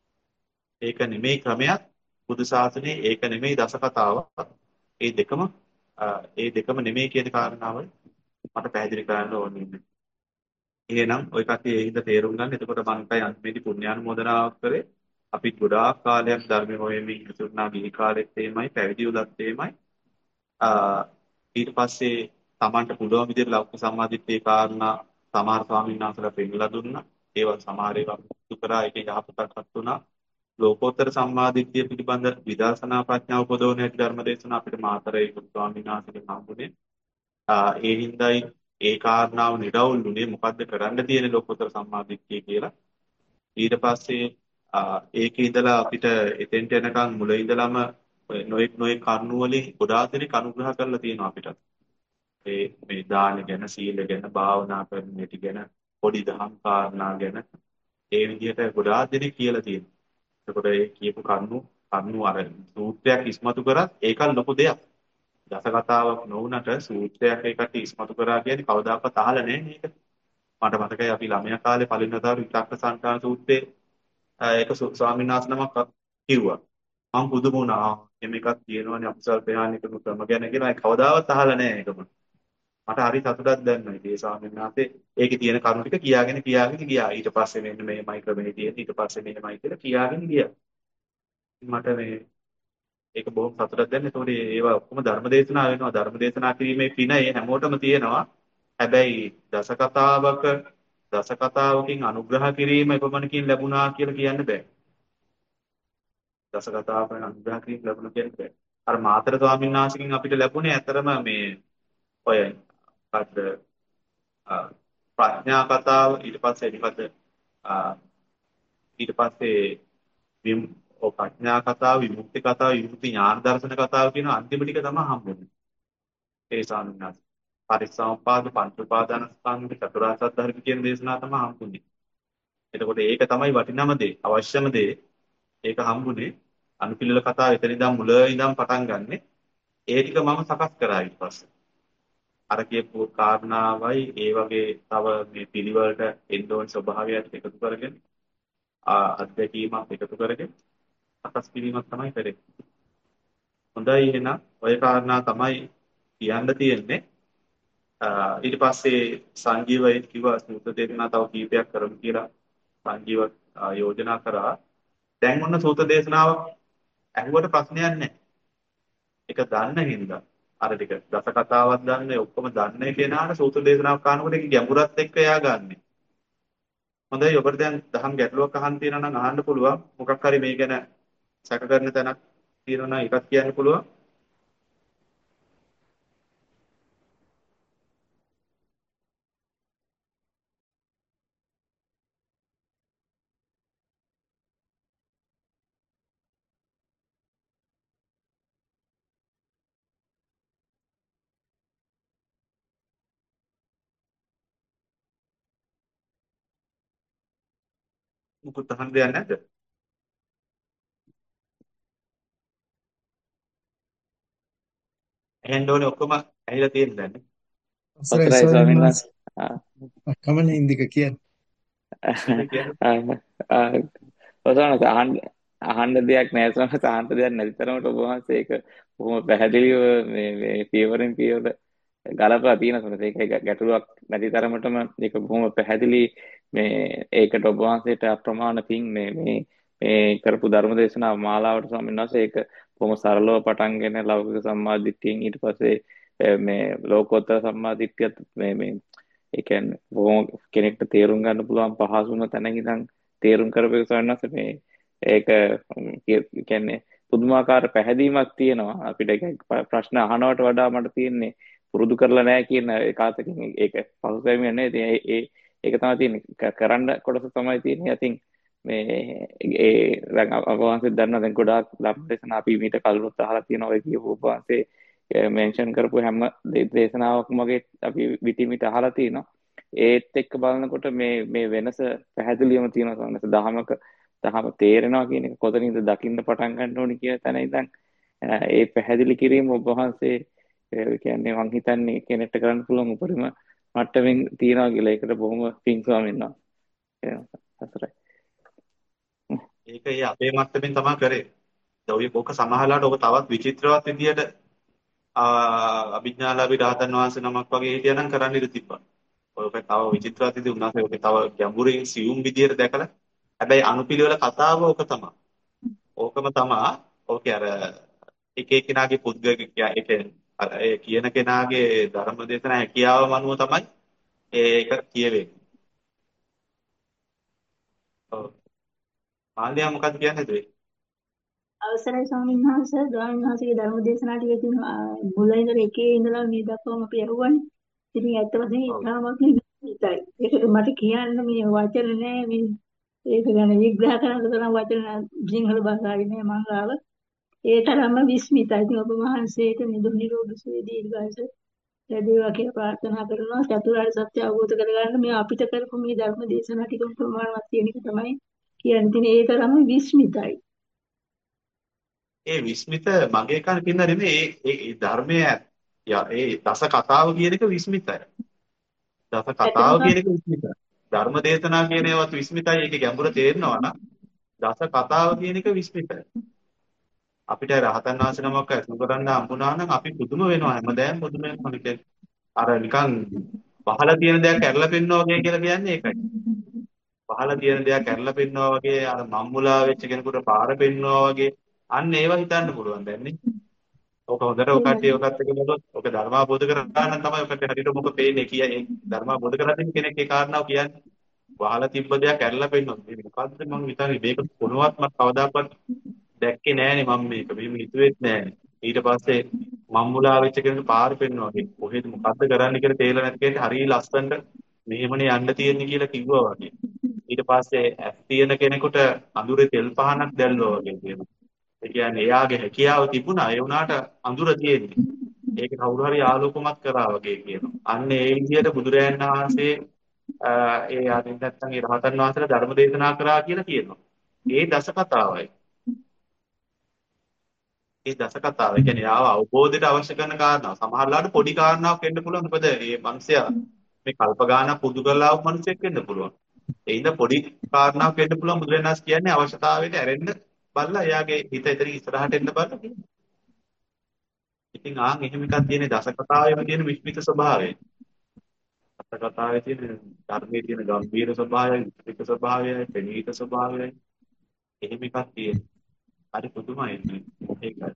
S2: ඒක නෙමෙයි ක්‍රමයක් බුදු ශාසනයේ ඒක නෙමෙයි දස කතාවක්. ඒ දෙකම ඒ දෙකම නෙමෙයි කියන කාරණාව මට පැහැදිලි කරන්න ඕනේ. එහෙනම් ওই කට්ටිය ඒ හින්දා තේරුම් ගන්න. එතකොට මම කයි අන්තිමේදී පුණ්‍යානුමෝදනාවක් කරේ. අපි ගොඩාක් කාලයක් ධර්ම හොයමින් ඉතුරුනා ගිහි කාලෙත් එහෙමයි පැවිදි උදත් එහෙමයි. ආ ඊට පස්සේ Tamanට පුළුවන් විදිහට ලෞකික සම්මාදිට්ඨියේ කාරණා සමහර ස්වාමීන් වහන්සේලා පෙන්නලා දුන්නා. ඒවා සමහර ඒවා පුතු කරා ඒකේ යහපතක්වත් වුණා. ලෝකෝත්තර සම්මාදිට්ඨිය පිළිබඳ විදර්ශනා ප්‍රඥාව උපදවන හැටි ධර්මදේශන අපිට මාතරේ ස්වාමීන් වහන්සේගෙන් හම්බුනේ. ආ ඒ හින්දායි ඒ කාරණාව නිරවුල්ුනේ මොකද්ද කරන්න තියෙන ලෝකෝත්තර සම්මාදිට්ඨිය කියලා. ඊට පස්සේ ආ ඒකේ ඉඳලා අපිට එතෙන්ට යනකම් මුල ඉඳලම නොඑක් නොඑක් කරුණු වලින් ගොඩාක් දෙනෙක් අනුග්‍රහ කරලා තියෙනවා අපිට. ඒ මේ දාන ගැන, සීල ගැන, භාවනා කරන හැටි ගැන, පොඩි දහම් කාරණා ගැන ඒ විදිහට ගොඩාක් දෙනෙක් කියලා තියෙනවා. එතකොට ඒ කියපු කරුණු කරුණු අර සූත්‍රයක් ඉස්මතු කරත් ඒක ලොකු දෙයක්. දස කතාවක් නොවුනට සූත්‍රයක් ඒකට ඉස්මතු කරා කියන්නේ කවදාකවත් අහලා නැහැ මේක. මට මතකයි අපි ළමයා කාලේ පළවෙනි වතාවට විතක්ක සංකාන සූත්‍රයේ ඒක ස්වාමීන් වහන්සේ නමක් කිව්වා. මම පුදුම වුණා. එහෙම එකක් තියෙනවනේ අකුසල් ප්‍රහාණය කරන ක්‍රම ගැන කියලා ඒක කවදාවත් අහලා නැහැ ඒකම. මට හරි සතුටක් දැනුණා. ඒ ස්වාමීන් වහන්සේ ඒකේ තියෙන කරුණු ටික කියාගෙන කියාගෙන ගියා. ඊට පස්සේ මෙන්න මේමයි ක්‍රමයේ තියෙන්නේ. ඊට පස්සේ මෙහෙමයි කියලා කියාගෙන ගියා. මට මේ ඒක බොහොම සතුටක් දැනෙන. ඒතකොට ඒවා ඔක්කොම ධර්මදේශනා වෙනවා. ධර්මදේශනා කිරීමේ පින ඒ හැමෝටම තියෙනවා. හැබැයි දස කතාවක දස කතාවකින් අනුග්‍රහ කිරීම එපමණකින් ලැබුණා කියලා කියන්න බෑ. දස කතාවකින් අනුග්‍රහ කිරීම ලැබුණා කියන්න බෑ. අර මාතර ස්වාමීන් වහන්සේගෙන් අපිට ලැබුණේ ඇතරම මේ ඔය මොකද්ද ප්‍රඥා කතාව ඊට පස්සේ ඊපස්සේ ඊට පස්සේ විම් ඔය ප්‍රඥා කතාව විමුක්ති කතාව විමුක්ති ඥාන දර්ශන කතාව කියන අන්තිම ටික තමයි හම්බෙන්නේ ඒ සානුනාස පරිසම්පාද පංච උපාදාන ස්කන්ධ චතුරාර්ය සත්‍ය ධර්ම කියන දේශනා තමයි හම්බුනේ එතකොට ඒක තමයි වටිනම දේ, අවශ්‍යම දේ. ඒක හම්බුනේ අනුපිළිවෙල කතාව එතන ඉඳන් මුල ඉඳන් පටන් ගන්නෙ. ඒ ටික මම සකස් කරා ඊට පස්සේ. අර කියපු කාරණාවයි ඒ වගේ තව මේ පිළිවෙලට එන්න ඕන ස්වභාවයත් එකතු කරගෙන ආ අත්දැකීමක් එකතු කරගෙන සකස් කිරීමක් තමයි කරේ. හොඳයි එහෙනම් ওই කාරණා තමයි කියන්න තියෙන්නේ. ඊට පස්සේ සංජීවය කිව්වා සූත්‍ර දේශනා තව කීපයක් කරමු කියලා සංජීව යෝජනා කරා. දැන් ඔන්න සූත්‍ර දේශනාව ඇහුවට ප්‍රශ්නයක් නැහැ. ඒක දන්න හින්දා අර ටික දස කතාවක් දන්නේ ඔක්කොම දන්නේ කෙනාට සූත්‍ර දේශනාවක් අහනකොට ඒක ගැඹුරත් එක්ක එයා ගන්නෙ. හොඳයි ඔබට දැන් දහම් ගැටලුවක් අහන්න තියෙනවා නම් අහන්න පුළුවන්. මොකක් හරි මේ ගැන සැක කරන තැනක් තියෙනවා නම් ඒකත් කියන්න පුළුවන්. මුකුත් අහන්න දෙයක් නැද්ද? ඇහෙන්න ඕනේ ඔක්කොම ඇහිලා තියෙන දැන්.
S1: අවසරයි
S4: අවසරයි
S1: ස්වාමීන්
S4: ස්වාමීන්
S1: වහන්සේ.
S4: වහන්සේ.
S1: කමන්නේ ඉන්දික කියන්නේ.
S2: ඒක කියන්නේ
S4: ඔසවන අහන්න අහන්න දෙයක් නැහැ ස්වාමීන් වහන්සේ. අහන්න දෙයක් නැති තරමට ඔබ වහන්සේ ඒක බොහොම පැහැදිලිව මේ මේ පියවරෙන් පියවර ගලපලා තියෙන සොනස ඒක ගැටලුවක් නැති තරමටම ඒක බොහොම පැහැදිලි මේ ඒකට ඔබ වහන්සේට අප්‍රමාණ පිං මේ මේ මේ කරපු ධර්ම දේශනා මාලාවට ස්වාමීන් වහන්සේ ඒක බොහොම සරලව පටන්ගෙන ලෞකික සම්මාදිට්ඨියෙන් ඊට පස්සේ මේ ලෝකෝත්තර සම්මාදිට්ඨියත් මේ මේ ඒ කියන්නේ බොහොම කෙනෙක්ට තේරුම් ගන්න පුළුවන් පහසුම තැනක ඉඳන් තේරුම් කරපු ස්වාමීන් වහන්සේ මේ ඒක කියන්නේ පුදුමාකාර පැහැදීමක් තියෙනවා අපිට ප්‍රශ්න අහනවට වඩා මට තියෙන්නේ පුරුදු කරලා නැහැ කියන ඒකාතකින් ඒක පසුතැවියක් නෙවෙයි. ඉතින් ඒ ඒක තමයි තියෙන්නේ කරන්න කොටස තමයි තියෙන්නේ. ඉතින් මේ ඒ දැන් අවවාංශයෙන් දන්නා දැන් ගොඩාක් ධර්මදේශන අපි මීට කලිනුත් අහලා තියෙනවා. ඔය කියපු අවවාංශේ මෙන්ෂන් කරපු හැම දේශනාවක්ම වගේ අපි විටිමිට අහලා තිනවා. ඒත් එක්ක බලනකොට මේ මේ වෙනස පැහැදිලිවම තියෙනවා. සම්මත දහමක දහම තේරෙනවා කියන එක කොතනින්ද දකින්න පටන් ගන්න ඕනි කියන තැන ඉඳන් ඒ පැහැදිලි කිරීම ඔබ වහන්සේ ඒ කියන්නේ මං හිතන්නේ කෙනෙක්ට කරන්න පුළුවන් උපරිම මට්ටමින් තියනවා කියලා. ඒකට බොහොම පිං ස්වාමීන් වහන්සේ. හතරයි.
S2: ඒක ඒ අපේ මට්ටමින් තමයි කරේ. දැන් ඔය පොක සමහරලාට ඔබ තවත් විචිත්‍රවත් විදියට අභිඥාලාභී රහතන් වහන්සේ නමක් වගේ හිටියනම් කරන්න ඉඩ තිබ්බා. ඔයක තව විචිත්‍රවත් විදිහට උන්වහන්සේ ඔක තව ගැඹුරින් සියුම් විදියට දැකලා හැබැයි අනුපිළිවෙල කතාව ඕක තමයි. ඕකම තමයි. ඕකේ අර එක එක්කෙනාගේ පුද්ගලික අර ඒ කියන කෙනාගේ ධර්ම දේශනා හැකියාවම අනුව තමයි ඒක කියවෙන්නේ. ඔව්. මාල්‍යා මොකක්ද කියන්නේ දුවේ?
S5: අවසරයි ස්වාමීන් වහන්සේ ස්වාමීන් වහන්සේගේ ධර්ම දේශනා ටික තියෙනවා මුල ඉඳලා එකේ ඉඳලා මේ දක්වාම අපි අහුවනේ. ඉතින් ඇත්ත වශයෙන්ම ඉතාමත් නිතයි. ඒකට මට කියන්න මේ වචන නෑ මේ ඒක ගැන විග්‍රහ කරන්න තරම් වචන සිංහල භාෂාවේ නෑ මං ගාව. ඒ තරම්ම විස්මිතයි. ඉතින් ඔබ වහන්සේට නිදුක් නිරෝගී සුවය දීර්ඝායුෂ ලැබේවා කියලා ප්‍රාර්ථනා කරනවා. චතුරාර්ය සත්‍ය අවබෝධ කරගන්න මේ අපිට කරපු මේ ධර්ම දේශනා ටික ප්‍රමාණවත් කියන එක තමයි කියන්නේ. ඉතින් ඒ තරම්ම විස්මිතයි.
S2: ඒ විස්මිත මගේ කන පින්න නෙමෙයි ඒ ඒ ධර්මයේ ඒ දස කතාව කියන එක විස්මිතයි. දස කතාව කියන එක විස්මිතයි. ධර්ම දේශනා කියන ඒවාත් විස්මිතයි. ඒකේ ගැඹුර තේරෙනවා නම් දස කතාව කියන එක විස්මිතයි. අපිට රහතන් වහන්සේ නමක් අසු කරන්න හම්බුනා නම් අපි පුදුම වෙනවා. හැමදාම පුදුම වෙනවා. අර නිකන් පහළ තියෙන දෙයක් ඇරලා පෙන්නවා වගේ කියලා කියන්නේ ඒකයි. පහළ තියෙන දෙයක් ඇරලා පෙන්නවා වගේ අර මම්මුලා වෙච්ච කෙනෙකුට පාර පෙන්නවා වගේ අන්න ඒවා හිතන්න පුළුවන් දැන් නේ. ඔක හොඳට ඔක කට්ටිය ඔකත් එක බලුවොත් ඔක ධර්මාබෝධ කරගන්න තමයි ඔකට හරියට මොක පේන්නේ කියන්නේ. ධර්මාබෝධ කරගන්න කෙනෙක් ඒ කාරණාව කියන්නේ. වහලා තිබ්බ දෙයක් ඇරලා පෙන්වනවා. මේ මොකද්ද මම හිතන්නේ මේක කොනවත් මම කවදාකවත් දැක්කේ නෑනේ මම මේක. මෙහෙම හිතුවෙත් නෑනේ. ඊට පස්සේ මම්මුලා වෙච්ච කෙනෙකුට පාර පෙන්වනවා වගේ. කොහෙද මොකද්ද කරන්න කියලා තේරෙලා නැති කෙනෙක් හරිය ලස්සනට මෙහෙමනේ යන්න තියෙන්නේ කියලා කිව්වා වගේ. ඊට පස්සේ ඇස් තියෙන කෙනෙකුට අඳුරේ තෙල් පහනක් දැල්ලුවා වගේ කියනවා. ඒ කියන්නේ එයාගේ හැකියාව තිබුණා ඒ වුණාට අඳුර තියෙන්නේ. ඒක කවුරු හරි ආලෝකමත් කරා වගේ කියනවා. අන්න ඒ විදිහට බුදුරයන් වහන්සේ ඒ ආදින් නැත්නම් ඒ රහතන් වහන්සේලා ධර්ම දේශනා කරා කියලා කියනවා. ඒ දස කතාවයි. ඒ දස කතාව. ඒ කියන්නේ ආව අවබෝධයට අවශ්‍ය කරන කාරණා. සමහරලාට පොඩි කාරණාවක් වෙන්න පුළුවන්. මොකද මේ මිනිසයා මේ කල්ප ගානක් පුදු කරලා ආව මිනිසෙක් වෙන්න පුළුවන්. ඒ ඉඳ පොඩි කාරණාවක් වෙන්න පුළුවන්. බුදුරජාණන් කියන්නේ අවශ්‍යතාවයට ඇරෙන්න බලලා එයාගේ හිත එතන ඉස්සරහට එන්න බලලා කියනවා. ඉතින් ආන් එහෙම එකක් තියෙන දස කතාවෙම තියෙන විස්මිත ස්වභාවය. දස කතාවේ තියෙන ධර්මයේ තියෙන ගම්භීර ස්වභාවයයි, විස්මිත ස්වභාවයයි, ප්‍රණීත ස්වභාවයයි එහෙම එකක් තියෙන. හරි පුදුමයි මේ. ඒකයි.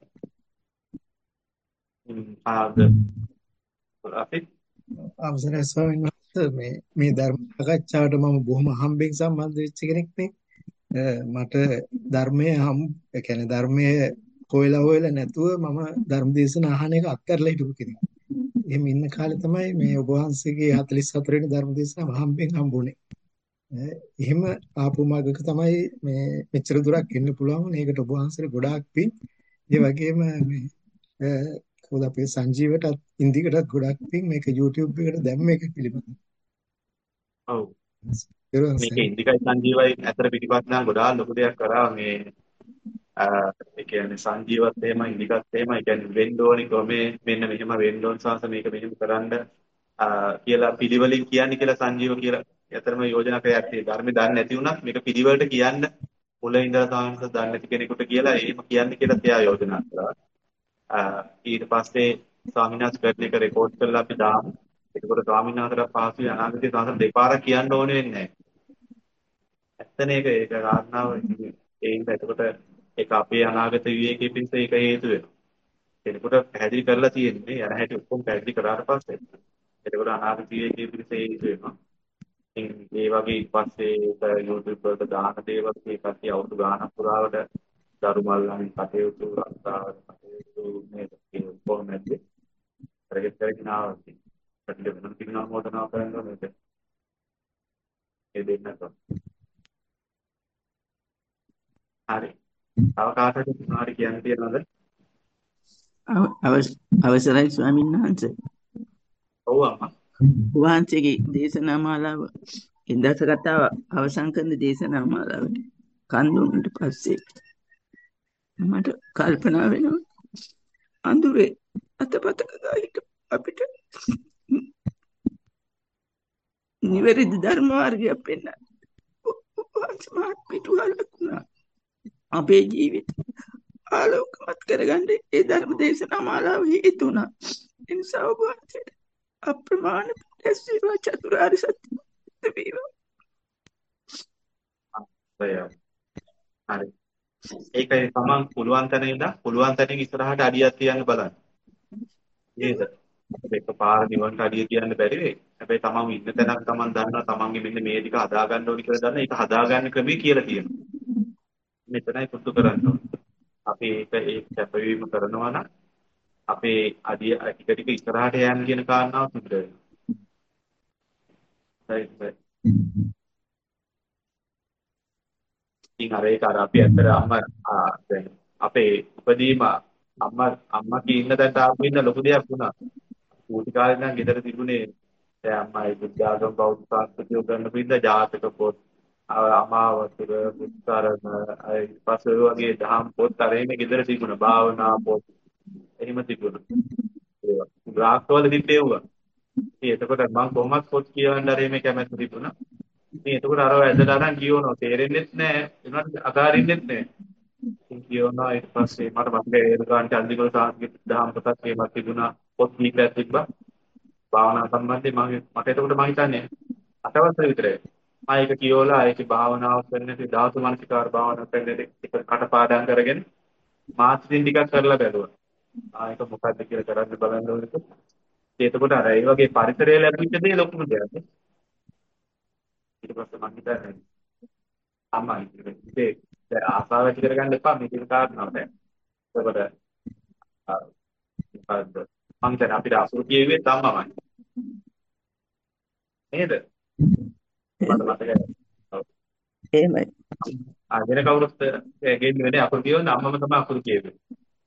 S2: ආද අපි
S1: අවසරයි ස්වාමීන් වහන්සේ මේ මේ ධර්ම සාකච්ඡාවට මම බොහොම හම්බෙන් සම්බන්ධ වෙච්ච කෙනෙක් නේ. අ, මට ධර්මයේ හම් ඒ කියන්නේ ධර්මයේ හොයලා හොයලා නැතුව මම ධර්ම දේශන අහන එක අත්හැරලා හිටපු කෙනෙක්. එහෙම ඉන්න කාලේ තමයි මේ ඔබ වහන්සේගේ හතළිස් හතර වෙනි ධර්ම දේශනාව හම්බෙන් හම්බුනේ. ඈ, එහෙම ආපු මාර්ගක තමයි මේ මෙච්චර දුරක් එන්න පුළුවන්. මේකට ඔබ වහන්සේට ගොඩාක් පිං. ඒ වගේම මේ අ, කොහොමද අපේ සංජීවටත් ඉන්දිකටත් ගොඩාක් පිං මේක YouTube එකට දැම්ම එක පිළිබඳව.
S2: ඔව්
S1: ඒරුවන්
S2: මේක
S1: සරණයි.
S2: ඉන්දිකයි සංජීවයි අතර පිටිපස්ස නම් ගොඩාක් ලොකු දෙයක් කරා මේ අ, ඒ කියන්නේ සංජීවත් එහෙම ඉන්දිකත් එහෙම ඒ කියන්නේ වෙන්න ඕනි ක්‍රමේ මෙන්න මෙහෙම වෙන්න ඕන සාස මේක මෙහෙම කරන්න අ, කියලා පිළිවෙලින් කියන්නේ කියලා සංජීව කියලා ඇතරම යෝජනා කරේ ඇත්තේ ධර්මේ දන්නේ නැති වුණත් මේක පිළිවෙලට කියන්න මුල ඉඳලා සාංශ දන්නේ නැති කෙනෙකුට කියලා එහෙම කියන්න කියලා තියා යෝජනා කරා. අ, ඊට පස්සේ ස්වාමීන් වහන්සේ පැත්තේ එක රෙකෝඩ් කරලා අපි දාමු. ඒකකොට ස්වාමීන් වහන්සේලා පහසුවේ අනාගතයේ සාසන දෙපාරක් කියන්න ඕනේ වෙන්නේ නැහැ. ඇත්තනේ ඒක ඒක කාරණාව ඒ හින්දා එතකොට ඒක අපේ අනාගත විවේකයේ පිණිස ඒක හේතු වෙනවා. එතකොට පැහැදිලි කරලා තියෙන්නේ යන හැටි ඔක්කොම පැහැදිලි කරාට පස්සේ එතකොට අනාගත විවේකයේ පිණිස හේතු වෙනවා. ඉතින් ඒ වගේ ඊපස්සේ ඒක YouTube වලට දාන දේවල් ඒ කට්ටිය අවුරුදු ගානක් පුරාවට දරුමල්ලන් කටයුතු රස්සාව කටයුතු මේ කොහොමද කරගෙන කරගෙන ආවා. කට්ටිය වෙනම තිබුණා මොඩනවා කරනවා මේක. ඒ දෙන්නත් හරි. තව කාටද මොනවද කියන්න තියනවද?
S6: අව- අවස්- අවසරයි ස්වාමීන් වහන්සේ.
S2: ඔව් අම්මා.
S6: වහන්සේගේ දේශනා මාලාව ඉන්දස කතාව අවසන් කරන දේශනා මාලාවට කන් දුන්නට පස්සේ මට කල්පනා වෙනවා අඳුරේ අතපතක ගාහිට අපිට නිවැරදි ධර්ම මාර්ගයක් පෙන්න වහන්සේ මාත් පිටුවහලක් වුණා. අපේ ජීවිත ආලෝකමත් කරගන්න ඒ ධර්ම දේශනා මාලාව හේතු වුණා. ඒ නිසා ඔබ වහන්සේට අප්‍රමාණ ඇස්සීවා චතුරාර්ය සත්‍ය වේවා.
S2: හරි. හරි. ඒකයි තමන් පුළුවන් තැන ඉඳන් පුළුවන් තැනින් ඉස්සරහට අඩියක් තියන්න බලන්න. නේද? එකපාර නිවන්ට අඩිය තියන්න බැරි වෙයි. හැබැයි තමන් ඉන්න තැනක් තමන් දන්නවා තමන්ගේ මෙන්න මේ ටික හදා ගන්න ඕනි කියලා දන්නා. ඒක හදාගන්න ක්‍රමය කියලා තියෙනවා. මෙතනයි පුරුදු කරන්න ඕනේ. අපි ඒක ඒ කැපවීම කරනවා නම් අපේ අඩිය ටික ටික ඉස්සරහට යන්න කියන කාරණාව සිද්ධ වෙනවා. right right. ඉතින් අර ඒක අර අපි ඇත්තට අම්මා ආ, දැන් අපේ උපදීම අම්මා අම්මා කියන තැනට ආපු ඉන්න ලොකු දෙයක් වුණා. පූටි කාලේ නම් ගෙදර තිබුණේ දැන් අම්මා ඒ බුද්ධාගම බෞද්ධ සංස්කෘතිය කරන පිළිද ජාතක පොත් අමාවතුර බුද්ධාරම ඊට පස්සේ ඔය වගේ දහම් පොත් අර එන්නේ ගෙදර තිබුණා. භාවනා පොත් එහෙම තිබුණා. ඒවා ග්‍රාහකවල තිබ්බේවුවා. ඉතින් එතකොට මම කොහොමද පොත් කියවන්න අර එමේ කැමැත්ත තිබුණා. ඉතින් එතකොට අරව ඇදලා අරන් කියවනවා. තේරෙන්නෙත් නැහැ. ඒනට අකාරින්නෙත් නැහැ. ඉතින් කියවනවා ඊට පස්සේ මට මතකයි ඒ දුකාන් චන්දිකල් සාහිත්‍ය දහම් පොතක් ඒවත් තිබුණා. පොත් කීපයක් තිබ්බා. භාවනා සම්බන්ධයෙන් මම මට එතකොට මම හිතන්නේ අටවසර විතරයි. මම ඒක කියවලා ඒකේ භාවනාව කරන ඉතින් ධාතු මනසිකාර භාවනාව කරන එක කටපාඩම් කරගෙන මාත්‍රින් ටිකක් කරලා බැලුවා. ආ ඒක මොකද්ද කියලා කරන්න බලන්න ඕනේ. එතකොට අර ඒ වගේ පරිසරය ලැබිච්ච දේ ලොකුම දෙයක්. ඊට පස්සේ මම හිතන්නේ අම්මා ඉතින් ඒ ආසාව ඇති කරගන්න එපා මේක කාරණාවක් නෑ. එතකොට ආ, මොකද්ද මං දැන් අපිට අසුරු කියෙන්නේ අම්මමයි. නේද? මට මතකයි. ඔව්.
S6: එහෙමයි.
S2: ආ වෙන කවුරුත් ගෙන්නේ නැහැ අකුරු කියවන්න අම්මම තමයි අකුරු කියෙන්නේ.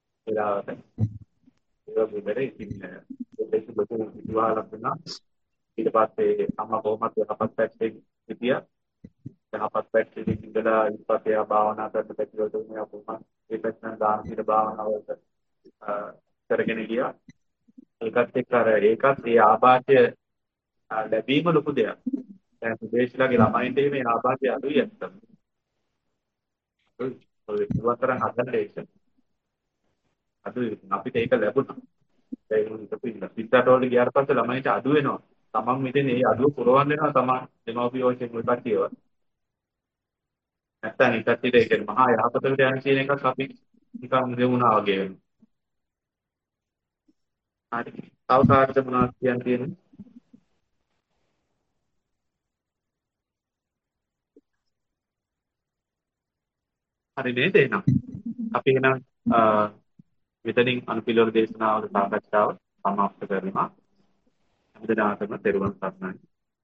S2: ඒලාවට ඒක බුදරේ ඉතින් ඒක ලොකු විවාහයක් වෙනවා. ඊට පස්සේ අම්මා කොහොමද යහපත් පැත්තේ හිටියා. යහපත් පැත්තේ ඉඳලා ඊට පස්සේ ආ භාවනා කරන්න පැතිරෙන්න මෙයා කොහොමද ඒ පැත්තෙන් දාන පිට භාවනාවලට කරගෙන ගියා. ඒකත් එක්ක අර ඒකත් ඒ ආభాෂය ලැබීම ලොකු දෙයක්. දැන් සුදේශලාගේ ළමයින්ට මේ ආభాෂය අඩුයි අත්තම. ඔය ඉවතරන් හදන්න ඒක. අඩුයි අපිට ඒක ලැබුණා. ඒ වුණත් පින්න පිටරට වල ගියාට පස්සේ ළමයින්ට අඩු වෙනවා. තමන් මෙතන ඒ අඩුව පුරවන්න වෙනවා තමන් දෙමව්පියෝ වශයෙන් මුල් කට්ටියව. නැත්තම් ඒ කට්ටියට ඒක මහා යහපතකට යන කියන එකක් අපි නිකන් දෙමුණා වගේ වෙනවා. හරි. තව කාටද මොනවද කියන්න තියෙන්නේ? හරි නේද එහෙනම්. අපි එහෙනම් මෙතනින් අනුපිළිවෙල දේශනාවල සාකච්ඡාව සමාප්ත කරනවා. හැමදාටම තෙරුවන් සරණයි.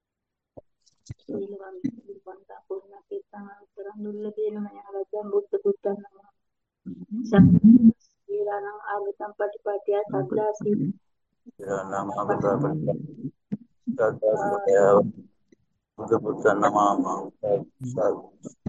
S5: සීලවන්ත පුරුණ කීර්තන උතරම් දුර්ලභේන මයාවචම් බුද්ධ පුත්තං නමः සම්පීරණං ආගතම් පටිපටිය සද්දාසී
S7: නාම අපදාපටි සද්දාසී බුද්ධ පුත්තං නමः